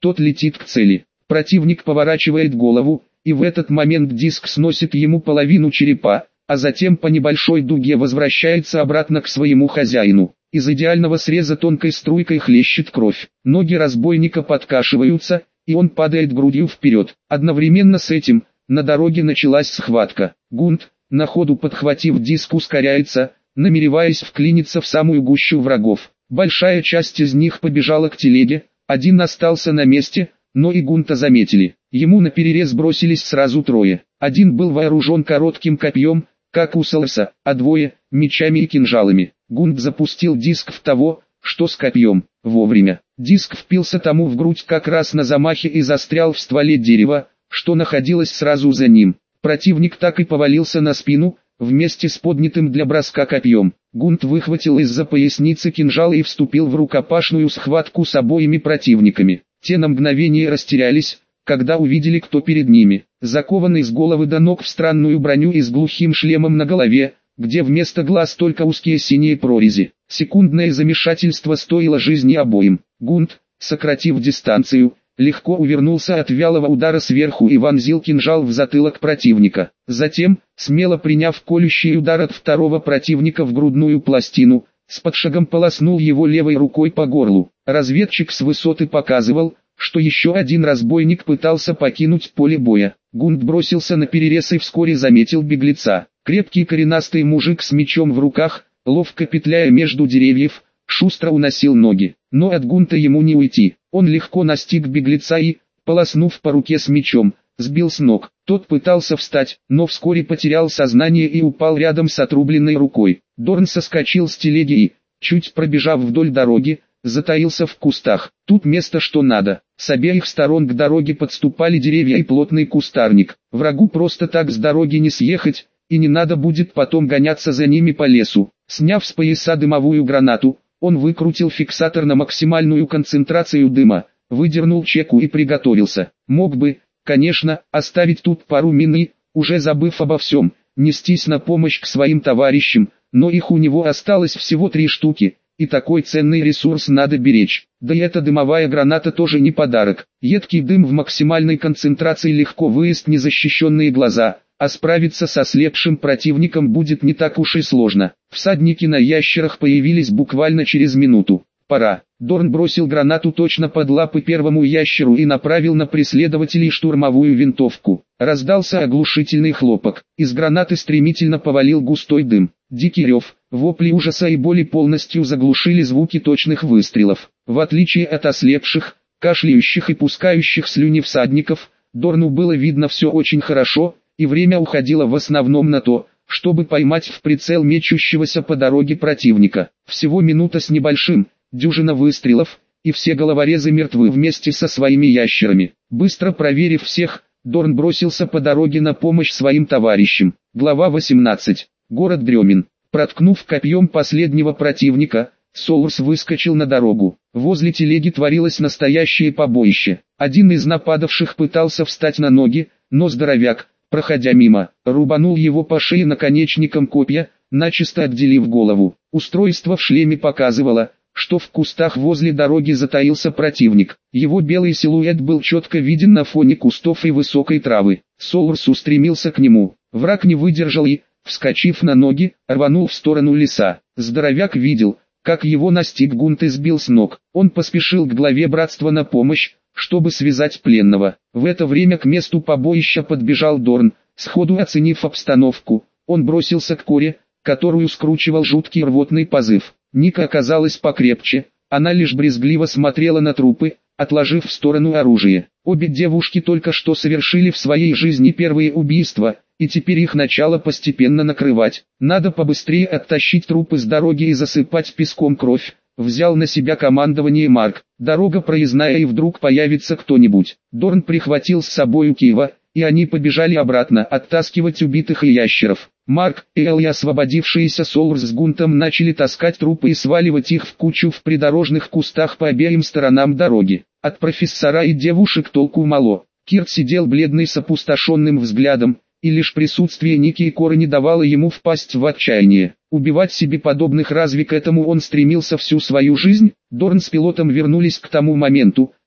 тот летит к цели. Противник поворачивает голову, и в этот момент диск сносит ему половину черепа, а затем по небольшой дуге возвращается обратно к своему хозяину. Из идеального среза тонкой струйкой хлещет кровь. Ноги разбойника подкашиваются, и он падает грудью вперед. Одновременно с этим, на дороге началась схватка. Гунт, на ходу подхватив диск, ускоряется, намереваясь вклиниться в самую гущу врагов. Большая часть из них побежала к телеге, один остался на месте, но и Гунта заметили. Ему наперерез бросились сразу трое. Один был вооружен коротким копьем, как у Солоса, а двое – мечами и кинжалами. Гунт запустил диск в того, что с копьем. Вовремя. Диск впился тому в грудь как раз на замахе и застрял в стволе дерева, что находилось сразу за ним. Противник так и повалился на спину, вместе с поднятым для броска копьем. Гунт выхватил из-за поясницы кинжал и вступил в рукопашную схватку с обоими противниками. Те на мгновение растерялись, когда увидели, кто перед ними. Закованный с головы до ног в странную броню и с глухим шлемом на голове, где вместо глаз только узкие синие прорези. Секундное замешательство стоило жизни обоим. Гунт, сократив дистанцию, легко увернулся от вялого удара сверху и вонзил кинжал в затылок противника. Затем, смело приняв колющий удар от второго противника в грудную пластину, с подшагом полоснул его левой рукой по горлу. Разведчик с высоты показывал, что еще один разбойник пытался покинуть поле боя. Гунт бросился на перерез и вскоре заметил беглеца. Крепкий коренастый мужик с мечом в руках, ловко петляя между деревьев, шустро уносил ноги. Но от Гунта ему не уйти. Он легко настиг беглеца и, полоснув по руке с мечом, сбил с ног. Тот пытался встать, но вскоре потерял сознание и упал рядом с отрубленной рукой. Дорн соскочил с телеги и, чуть пробежав вдоль дороги, затаился в кустах. Тут место что надо. С обеих сторон к дороге подступали деревья и плотный кустарник. Врагу просто так с дороги не съехать, и не надо будет потом гоняться за ними по лесу. Сняв с пояса дымовую гранату, он выкрутил фиксатор на максимальную концентрацию дыма, выдернул чеку и приготовился. Мог бы, конечно, оставить тут пару мин и, уже забыв обо всем, нестись на помощь к своим товарищам, но их у него осталось всего три штуки, и такой ценный ресурс надо беречь. Да и эта дымовая граната тоже не подарок. Едкий дым в максимальной концентрации легко выест незащищенные глаза, а справиться со ослепшим противником будет не так уж и сложно. Всадники на ящерах появились буквально через минуту. Пора. Дорн бросил гранату точно под лапы первому ящеру и направил на преследователей штурмовую винтовку. Раздался оглушительный хлопок. Из гранаты стремительно повалил густой дым. Дикий рев, вопли ужаса и боли полностью заглушили звуки точных выстрелов. В отличие от ослепших, кашляющих и пускающих слюни всадников, Дорну было видно все очень хорошо, и время уходило в основном на то, чтобы поймать в прицел мечущегося по дороге противника. Всего минута с небольшим, дюжина выстрелов, и все головорезы мертвы вместе со своими ящерами. Быстро проверив всех, Дорн бросился по дороге на помощь своим товарищам. Глава восемнадцать. Город Грёмин. Проткнув копьем последнего противника, Солурс выскочил на дорогу. Возле телеги творилось настоящее побоище. Один из нападавших пытался встать на ноги, но здоровяк, проходя мимо, рубанул его по шее наконечником копья, начисто отделив голову. Устройство в шлеме показывало, что в кустах возле дороги затаился противник. Его белый силуэт был четко виден на фоне кустов и высокой травы. Солурс устремился к нему. Враг не выдержал и, вскочив на ноги, рванул в сторону леса. Здоровяк видел, как его настиг Гунт и сбил с ног. Он поспешил к главе братства на помощь, чтобы связать пленного. В это время к месту побоища подбежал Дорн. Сходу оценив обстановку, он бросился к Коре, которую скручивал жуткий рвотный позыв. Ника оказалась покрепче, она лишь брезгливо смотрела на трупы, отложив в сторону оружие. Обе девушки только что совершили в своей жизни первые убийства, и теперь их начало постепенно накрывать. Надо побыстрее оттащить трупы с дороги и засыпать песком кровь. Взял на себя командование Марк. Дорога проездная и вдруг появится кто-нибудь. Дорн прихватил с собой Киева, и они побежали обратно оттаскивать убитых и ящеров. Марк и Эл и освободившиеся Солурс с Гунтом начали таскать трупы и сваливать их в кучу в придорожных кустах по обеим сторонам дороги. От профессора и девушек толку мало. Кирт сидел бледный с опустошенным взглядом, и лишь присутствие Ники и Коры не давало ему впасть в отчаяние. Убивать себе подобных, разве к этому он стремился всю свою жизнь? Дорн с пилотом вернулись к тому моменту,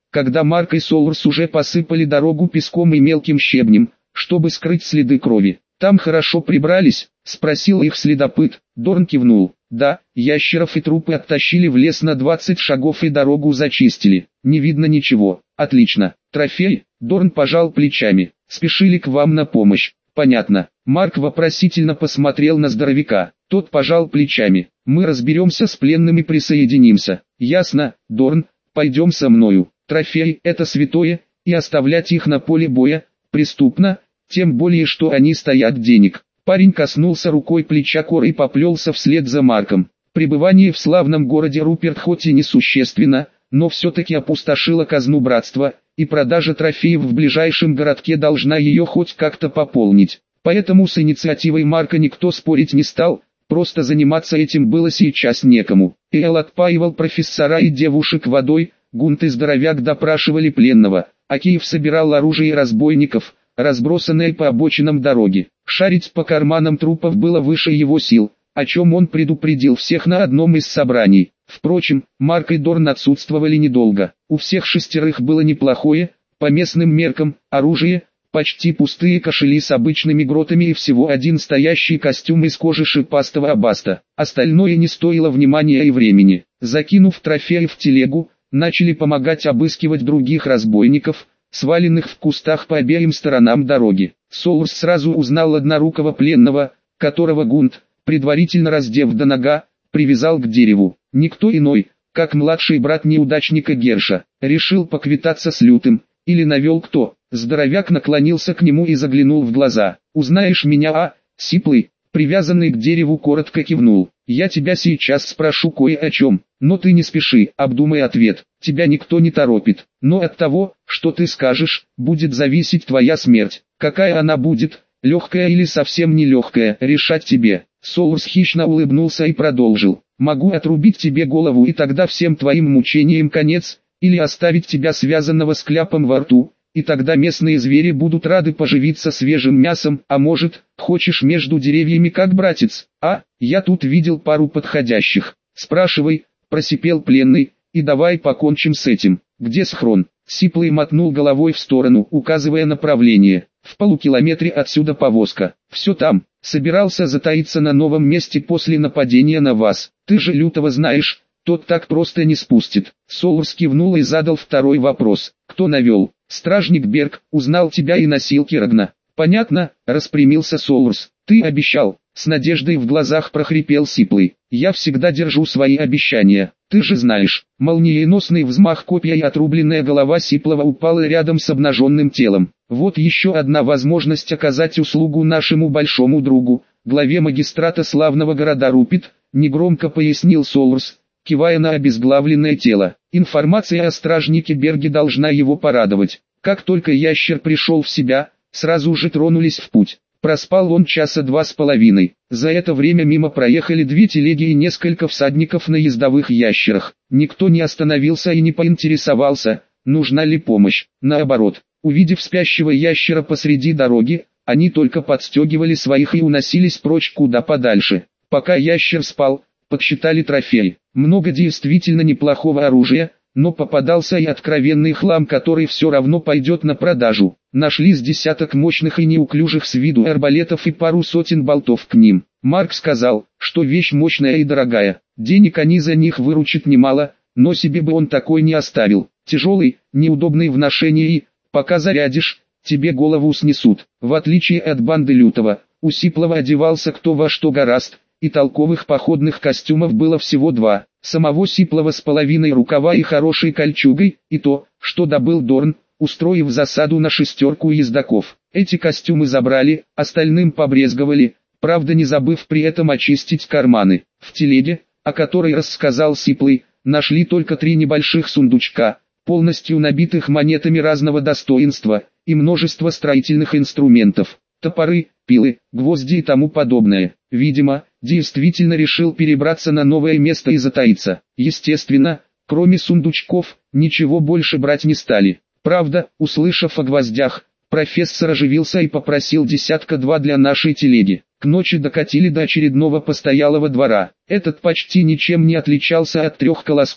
когда Марк и Солурс уже посыпали дорогу песком и мелким щебнем, чтобы скрыть следы крови. «Там хорошо прибрались?» — спросил их следопыт. Дорн кивнул. «Да, ящеров и трупы оттащили в лес на двадцать шагов и дорогу зачистили. Не видно ничего. Отлично. Трофей?» Дорн пожал плечами. «Спешили к вам на помощь». «Понятно». Марк вопросительно посмотрел на здоровяка. Тот пожал плечами. «Мы разберемся с пленными, присоединимся». «Ясно, Дорн, пойдем со мною. Трофей — это святое, и оставлять их на поле боя преступно, тем более что они стоят денег». Парень коснулся рукой плеча Кор и поплелся вслед за Марком. Пребывание в славном городе Руперт хоть и несущественно, но все-таки опустошило казну братства, и продажа трофеев в ближайшем городке должна ее хоть как-то пополнить. Поэтому с инициативой Марка никто спорить не стал, просто заниматься этим было сейчас некому. Эл отпаивал профессора и девушек водой, Гунт и здоровяк допрашивали пленного, а Киев собирал оружие разбойников, разбросанное по обочинам дороги. Шарить по карманам трупов было выше его сил, о чем он предупредил всех на одном из собраний. Впрочем, Марк и Дорн отсутствовали недолго. У всех шестерых было неплохое, по местным меркам, оружие, почти пустые кошели с обычными гротами и всего один стоящий костюм из кожи шипастого абаста. Остальное не стоило внимания и времени. Закинув трофеи в телегу, начали помогать обыскивать других разбойников, сваленных в кустах по обеим сторонам дороги. Солурс сразу узнал однорукого пленного, которого Гунт, предварительно раздев до нога, привязал к дереву. Никто иной, как младший брат неудачника Герша, решил поквитаться с Лютым, или навел кто. Здоровяк наклонился к нему и заглянул в глаза. «Узнаешь меня, а?» Сиплый, привязанный к дереву, коротко кивнул. «Я тебя сейчас спрошу кое о чем, но ты не спеши, обдумай ответ. Тебя никто не торопит, но от того, что ты скажешь, будет зависеть твоя смерть. Какая она будет, легкая или совсем нелегкая, решать тебе». Солурс хищно улыбнулся и продолжил. «Могу отрубить тебе голову, и тогда всем твоим мучениям конец, или оставить тебя связанного с кляпом во рту, и тогда местные звери будут рады поживиться свежим мясом, а может, хочешь между деревьями как братец, а? Я тут видел пару подходящих. Спрашивай», — просипел пленный, — «и давай покончим с этим». «Где схрон?» Сиплый мотнул головой в сторону, указывая направление. «В полукилометре отсюда повозка. Все там. Собирался затаиться на новом месте после нападения на вас. Ты же Лютого знаешь, тот так просто не спустит». Солурс кивнул и задал второй вопрос. «Кто навел?» «Стражник Берг, узнал тебя и носилки Рагна». «Понятно», — распрямился Солурс. «Ты обещал». С надеждой в глазах прохрипел Сиплый. «Я всегда держу свои обещания, ты же знаешь». Молниеносный взмах копья и отрубленная голова Сиплова упала рядом с обнаженным телом. «Вот еще одна возможность оказать услугу нашему большому другу, главе магистрата славного города Рупит», — негромко пояснил Солурс, кивая на обезглавленное тело. «Информация о стражнике Берге должна его порадовать». Как только ящер пришел в себя, сразу же тронулись в путь. Проспал он часа два с половиной. За это время мимо проехали две телеги и несколько всадников на ездовых ящерах. Никто не остановился и не поинтересовался, нужна ли помощь. Наоборот, увидев спящего ящера посреди дороги, они только подстегивали своих и уносились прочь куда подальше. Пока ящер спал, подсчитали трофеи. Много действительно неплохого оружия, но попадался и откровенный хлам, который все равно пойдет на продажу. Нашлись десяток мощных и неуклюжих с виду арбалетов и пару сотен болтов к ним. Марк сказал, что вещь мощная и дорогая, денег они за них выручат немало, но себе бы он такой не оставил. Тяжелый, неудобный в ношении и, пока зарядишь, тебе голову снесут. В отличие от банды Лютого, у Сиплова одевался кто во что гораст, и толковых походных костюмов было всего два. Самого Сиплова с половиной рукава и хорошей кольчугой, и то, что добыл Дорн, устроив засаду на шестерку ездаков. Эти костюмы забрали, остальным побрезговали, правда не забыв при этом очистить карманы. В телеге, о которой рассказал Сиплый, нашли только три небольших сундучка, полностью набитых монетами разного достоинства, и множество строительных инструментов, топоры, пилы, гвозди и тому подобное. Видимо, действительно решил перебраться на новое место и затаиться. Естественно, кроме сундучков, ничего больше брать не стали. Правда, услышав о гвоздях, профессор оживился и попросил десятка-два для нашей телеги. К ночи докатили до очередного постоялого двора. Этот почти ничем не отличался от трех колосков,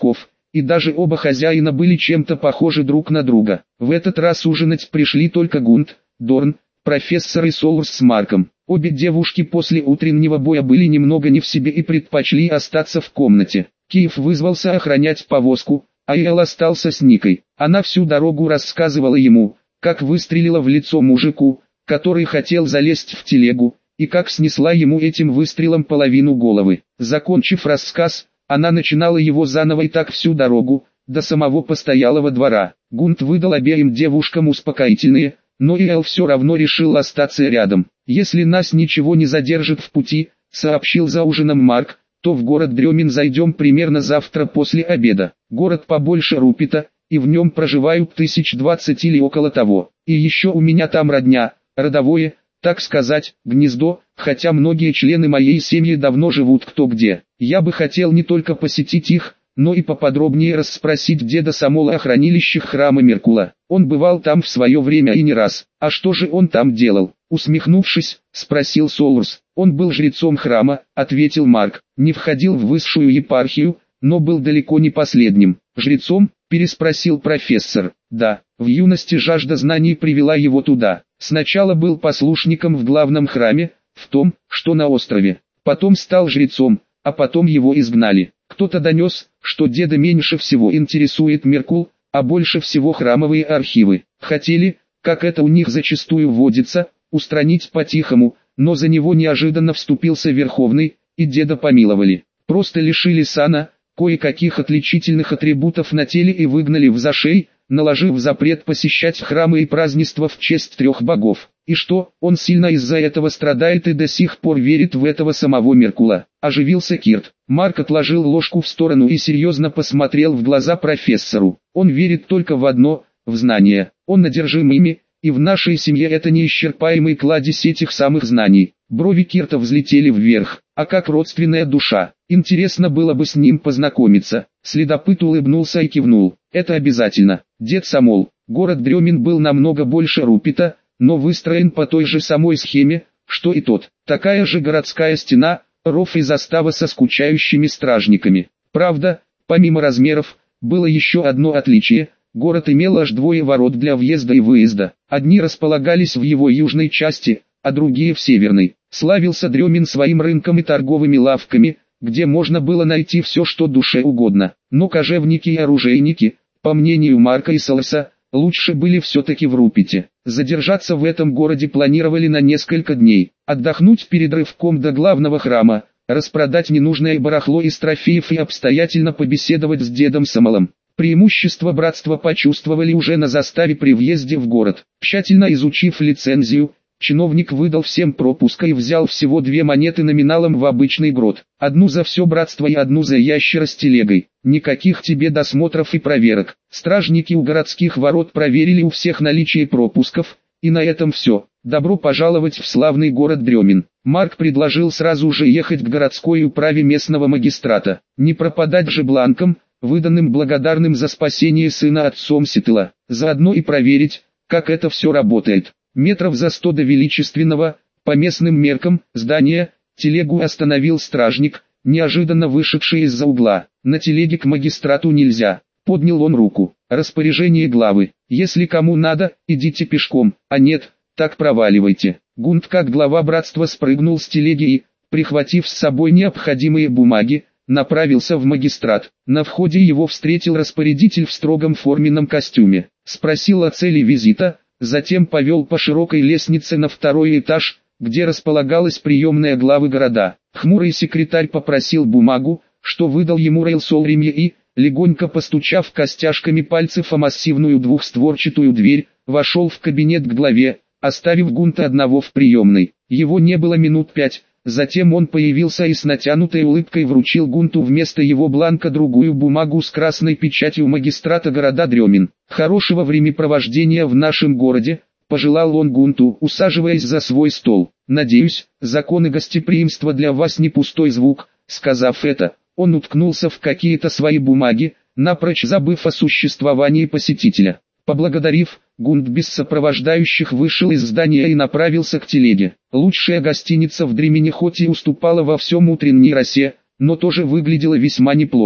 и даже оба хозяина были чем-то похожи друг на друга. В этот раз ужинать пришли только Гунт, Дорн, профессор и Солурс с Марком. Обе девушки после утреннего боя были немного не в себе и предпочли остаться в комнате. Киев вызвался охранять повозку, а Эл остался с Никой. Она всю дорогу рассказывала ему, как выстрелила в лицо мужику, который хотел залезть в телегу, и как снесла ему этим выстрелом половину головы. Закончив рассказ, она начинала его заново и так всю дорогу, до самого постоялого двора. Гунт выдал обеим девушкам успокоительные, но и Эл все равно решил остаться рядом. «Если нас ничего не задержит в пути», — сообщил за ужином Марк, — «то в город Дрёмин зайдем примерно завтра после обеда. Город побольше Рупита, и в нем проживают тысяч двадцать или около того. И еще у меня там родня, родовое, так сказать, гнездо, хотя многие члены моей семьи давно живут кто где. Я бы хотел не только посетить их, но и поподробнее расспросить деда Самола о хранилищах храма Меркула. Он бывал там в свое время и не раз. А что же он там делал?» Усмехнувшись, спросил Солурс. «Он был жрецом храма», — ответил Марк. «Не входил в высшую епархию, но был далеко не последним». «Жрецом?» — переспросил профессор. «Да, в юности жажда знаний привела его туда. Сначала был послушником в главном храме, в том, что на острове. Потом стал жрецом, а потом его изгнали. Кто-то донес, что деда меньше всего интересует Меркул, а больше всего храмовые архивы. Хотели, как это у них зачастую водится, устранить по-тихому, но за него неожиданно вступился Верховный, и деда помиловали. Просто лишили сана, кое-каких отличительных атрибутов на теле и выгнали в зашей, наложив запрет посещать храмы и празднества в честь трех богов. И что, он сильно из-за этого страдает и до сих пор верит в этого самого Меркула?» Оживился Кирт. Марк отложил ложку в сторону и серьезно посмотрел в глаза профессору. «Он верит только в одно, в знания. Он одержим ими, и в нашей семье это неисчерпаемый кладезь этих самых знаний». Брови Кирта взлетели вверх. «А как родственная душа? Интересно было бы с ним познакомиться». Следопыт улыбнулся и кивнул. «Это обязательно. Дед Самол, город Дрёмин был намного больше Рупита, но выстроен по той же самой схеме, что и тот. Такая же городская стена, ров и застава со скучающими стражниками. Правда, помимо размеров, было еще одно отличие. Город имел аж двое ворот для въезда и выезда. Одни располагались в его южной части, а другие в северной. Славился Дрёмин своим рынком и торговыми лавками, где можно было найти все, что душе угодно. Но кожевники и оружейники, по мнению Марка и Солоса, лучше были все-таки в Рупите. Задержаться в этом городе планировали на несколько дней, отдохнуть перед рывком до главного храма, распродать ненужное барахло из трофеев и обстоятельно побеседовать с дедом Самолом. Преимущество братства почувствовали уже на заставе при въезде в город. Тщательно изучив лицензию, чиновник выдал всем пропуск и взял всего две монеты номиналом в обычный грот. Одну за все братство и одну за ящера с телегой. Никаких тебе досмотров и проверок. Стражники у городских ворот проверили у всех наличие пропусков, и на этом все. Добро пожаловать в славный город Дрёмин. Марк предложил сразу же ехать к городской управе местного магистрата. Не пропадать же бланком, выданным благодарным за спасение сына отцом Ситыла. Заодно и проверить, как это все работает. Метров за сто до величественного, по местным меркам, здания, телегу остановил стражник, неожиданно вышедший из-за угла. «На телеге к магистрату нельзя», — поднял он руку. «Распоряжение главы. Если кому надо, идите пешком, а нет, так проваливайте». Гунт как глава братства спрыгнул с телеги и, прихватив с собой необходимые бумаги, направился в магистрат. На входе его встретил распорядитель в строгом форменном костюме. Спросил о цели визита, затем повел по широкой лестнице на второй этаж, где располагалась приемная главы города. Хмурый секретарь попросил бумагу, что выдал ему Рейл Солримье и, легонько постучав костяшками пальцев о массивную двухстворчатую дверь, вошел в кабинет к главе, оставив Гунта одного в приемной. Его не было минут пять, затем он появился и с натянутой улыбкой вручил Гунту вместо его бланка другую бумагу с красной печатью магистрата города Дрёмин. «Хорошего времяпровождения в нашем городе», — пожелал он Гунту, усаживаясь за свой стол. «Надеюсь, законы гостеприимства для вас не пустой звук». Сказав это, он уткнулся в какие-то свои бумаги, напрочь забыв о существовании посетителя. Поблагодарив, Гунт без сопровождающих вышел из здания и направился к телеге. Лучшая гостиница в Дрёмине хоть и уступала во всем утренней росе, но тоже выглядела весьма неплохо.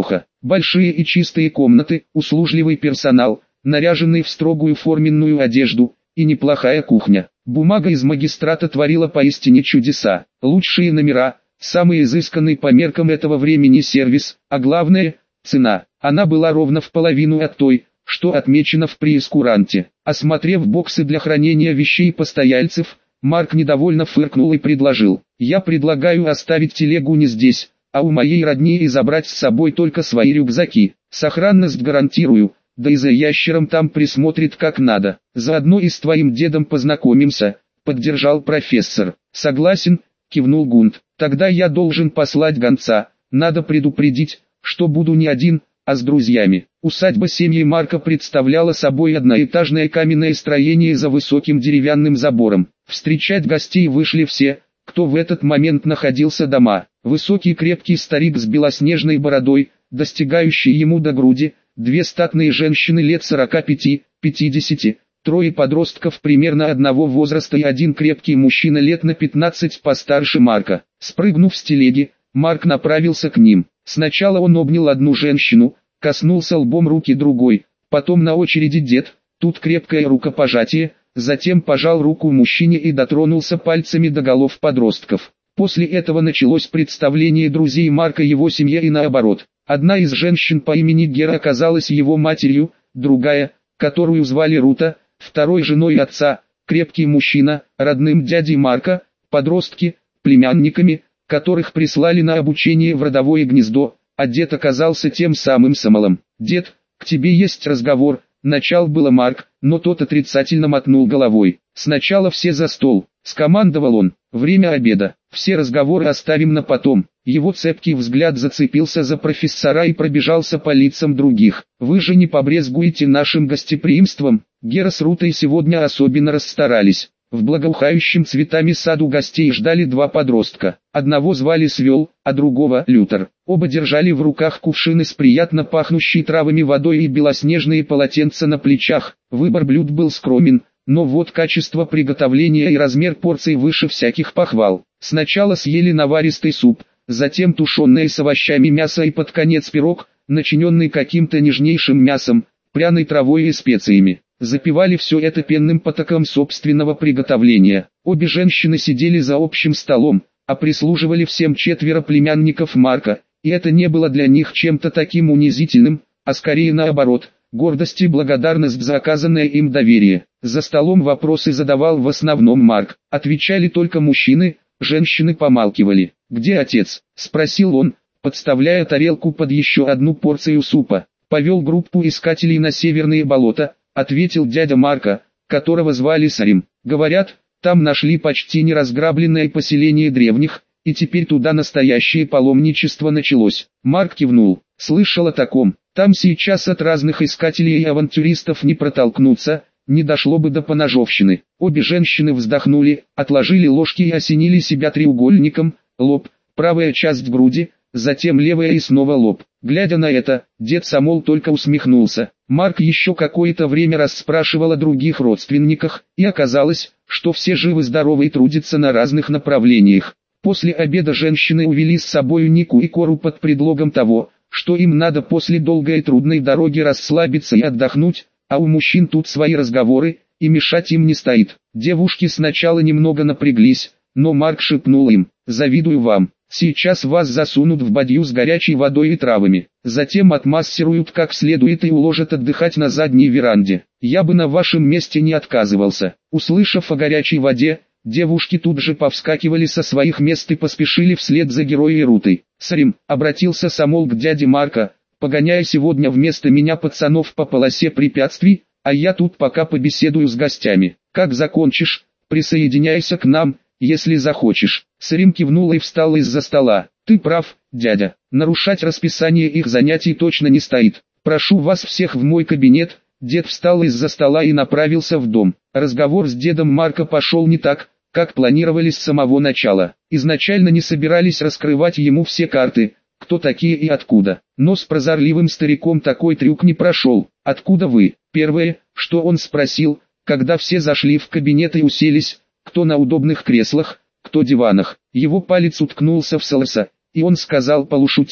Большие и чистые комнаты, услужливый персонал, наряженный в строгую форменную одежду, и неплохая кухня. Бумага из магистрата творила поистине чудеса. Лучшие номера, самый изысканный по меркам этого времени сервис, а главное – цена. Она была ровно в половину от той, что отмечено в прейскуранте. Осмотрев боксы для хранения вещей постояльцев, Марк недовольно фыркнул и предложил: «Я предлагаю оставить телегу не здесь, а у моей родни и забрать с собой только свои рюкзаки. Сохранность гарантирую, да и за ящером там присмотрит как надо. Заодно и с твоим дедом познакомимся», — поддержал профессор. «Согласен», — кивнул Гунт. «Тогда я должен послать гонца. Надо предупредить, что буду не один, а с друзьями». Усадьба семьи Марка представляла собой одноэтажное каменное строение за высоким деревянным забором. Встречать гостей вышли все, кто в этот момент находился дома. Высокий крепкий старик с белоснежной бородой, достигающий ему до груди, две статные женщины лет сорока пяти-пятидесяти, трое подростков примерно одного возраста и один крепкий мужчина лет на пятнадцать постарше Марка. Спрыгнув с телеги, Марк направился к ним. Сначала он обнял одну женщину, коснулся лбом руки другой, потом на очереди дед, тут крепкое рукопожатие, затем пожал руку мужчине и дотронулся пальцами до голов подростков. После этого началось представление друзей Марка его семье и наоборот. Одна из женщин по имени Гера оказалась его матерью, другая, которую звали Рута, второй женой отца, крепкий мужчина, родным дядей Марка, подростки, племянниками, которых прислали на обучение в родовое гнездо, а дед оказался тем самым Самолом. «Дед, к тебе есть разговор», — начал было Марк, но тот отрицательно мотнул головой. «Сначала все за стол», — скомандовал он, — «время обеда, все разговоры оставим на потом». Его цепкий взгляд зацепился за профессора и пробежался по лицам других. «Вы же не побрезгуете нашим гостеприимством?» Гера с Рутой сегодня особенно расстарались. В благоухающем цветами саду гостей ждали два подростка. Одного звали Свел, а другого Лютер. Оба держали в руках кувшины с приятно пахнущей травами водой и белоснежные полотенца на плечах. Выбор блюд был скромен, но вот качество приготовления и размер порций выше всяких похвал. Сначала съели наваристый суп, затем тушеное с овощами мясо и под конец пирог, начиненный каким-то нежнейшим мясом, пряной травой и специями. Запивали все это пенным потоком собственного приготовления. Обе женщины сидели за общим столом, а прислуживали всем четверо племянников Марка, и это не было для них чем-то таким унизительным, а скорее наоборот, гордость и благодарность за оказанное им доверие. За столом вопросы задавал в основном Марк, отвечали только мужчины, женщины помалкивали. «Где отец?» – спросил он, подставляя тарелку под еще одну порцию супа. «Повел группу искателей на северные болота», — ответил дядя Марка, которого звали Сарим. «Говорят, там нашли почти неразграбленное поселение древних, и теперь туда настоящее паломничество началось». Марк кивнул. «Слышал о таком. Там сейчас от разных искателей и авантюристов не протолкнуться, не дошло бы до поножовщины». Обе женщины вздохнули, отложили ложки и осенили себя треугольником: лоб, правая часть груди, затем левая и снова лоб. Глядя на это, дед Самол только усмехнулся. Марк еще какое-то время расспрашивал о других родственниках, и оказалось, что все живы-здоровы и трудятся на разных направлениях. После обеда женщины увели с собою Нику и Кору под предлогом того, что им надо после долгой и трудной дороги расслабиться и отдохнуть, а у мужчин тут свои разговоры, и мешать им не стоит. Девушки сначала немного напряглись, но Марк шепнул им: «Завидую вам. Сейчас вас засунут в бадью с горячей водой и травами, затем отмассируют как следует и уложат отдыхать на задней веранде. Я бы на вашем месте не отказывался». Услышав о горячей воде, девушки тут же повскакивали со своих мест и поспешили вслед за героей Рутой. «Сарим», — обратился Самол к дяде Марка, — «погоняй сегодня вместо меня пацанов по полосе препятствий, а я тут пока побеседую с гостями. Как закончишь, присоединяйся к нам, если захочешь». Сарим кивнул и встал из-за стола. «Ты прав, дядя, нарушать расписание их занятий точно не стоит. Прошу вас всех в мой кабинет». Дед встал из-за стола и направился в дом. Разговор с дедом Марка пошел не так, как планировали с самого начала. Изначально не собирались раскрывать ему все карты, кто такие и откуда. Но с прозорливым стариком такой трюк не прошел. «Откуда вы?» Первое, что он спросил, когда все зашли в кабинет и уселись, кто на удобных креслах, кто диванах. Его палец уткнулся в Солоса, и он сказал полушутя: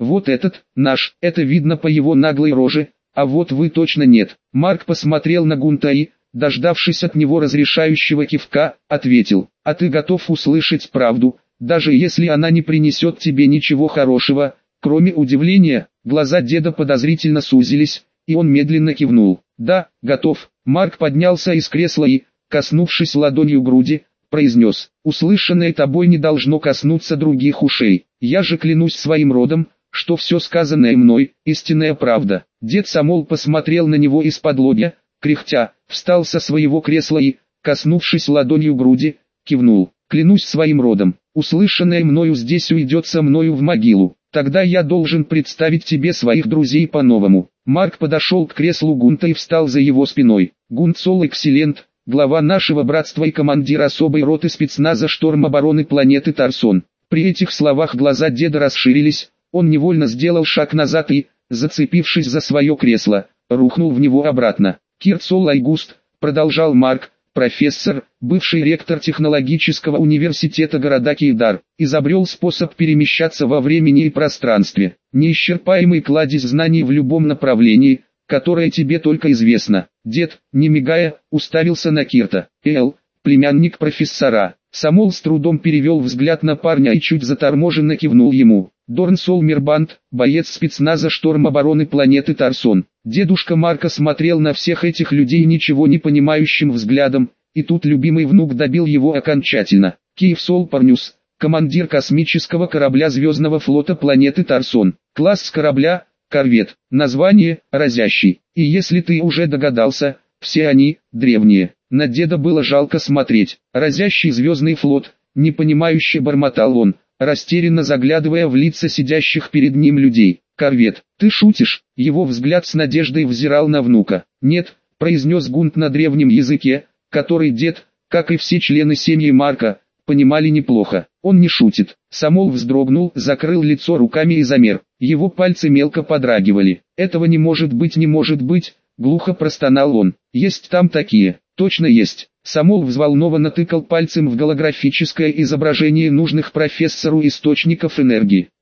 Вот этот, наш, это видно по его наглой роже, а вот вы точно нет. Марк посмотрел на Гунта и, дождавшись от него разрешающего кивка, ответил: а ты готов услышать правду, даже если она не принесет тебе ничего хорошего, кроме удивления? Глаза деда подозрительно сузились, и он медленно кивнул. Да, готов. Марк поднялся из кресла и, коснувшись ладонью груди, произнес: услышанное тобой не должно коснуться других ушей. Я же клянусь своим родом, что все сказанное мной – истинная правда. Дед Самол посмотрел на него из-под-лобья, кряхтя, встал со своего кресла и, коснувшись ладонью груди, кивнул: клянусь своим родом, услышанное мною здесь уйдет со мною в могилу. Тогда я должен представить тебе своих друзей по-новому. Марк подошел к креслу Гунта и встал за его спиной. Гунт Сол Экселент, глава нашего братства и командир особой роты спецназа шторм обороны планеты Тарсон. При этих словах глаза деда расширились, он невольно сделал шаг назад и, зацепившись за свое кресло, рухнул в него обратно. Кирт Сол Айгуст, продолжал Марк, профессор, бывший ректор технологического университета города Кейдар, изобрел способ перемещаться во времени и пространстве. Неисчерпаемый кладезь знаний в любом направлении, которое тебе только известно. Дед, не мигая, уставился на Кирта. Эл, племянник профессора. Самол с трудом перевел взгляд на парня и чуть заторможенно кивнул ему. Дорн Сол Мирбанд, боец спецназа шторм обороны планеты Тарсон. Дедушка Марка смотрел на всех этих людей ничего не понимающим взглядом, и тут любимый внук добил его окончательно. Киев Сол Парнюс, командир космического корабля Звездного флота планеты Тарсон. Класс корабля – корвет. Название – разящий. И если ты уже догадался, все они – древние. На деда было жалко смотреть. Разящий звездный флот, непонимающе бормотал он, растерянно заглядывая в лица сидящих перед ним людей. Корвет, ты шутишь? Его взгляд с надеждой взирал на внука. Нет, произнес Гунт на древнем языке, который дед, как и все члены семьи Марка, понимали неплохо. Он не шутит. Самол вздрогнул, закрыл лицо руками и замер. Его пальцы мелко подрагивали. Этого не может быть, не может быть, глухо простонал он. Есть там такие. Точно есть. Самол взволнованно тыкал пальцем в голографическое изображение нужных профессору источников энергии.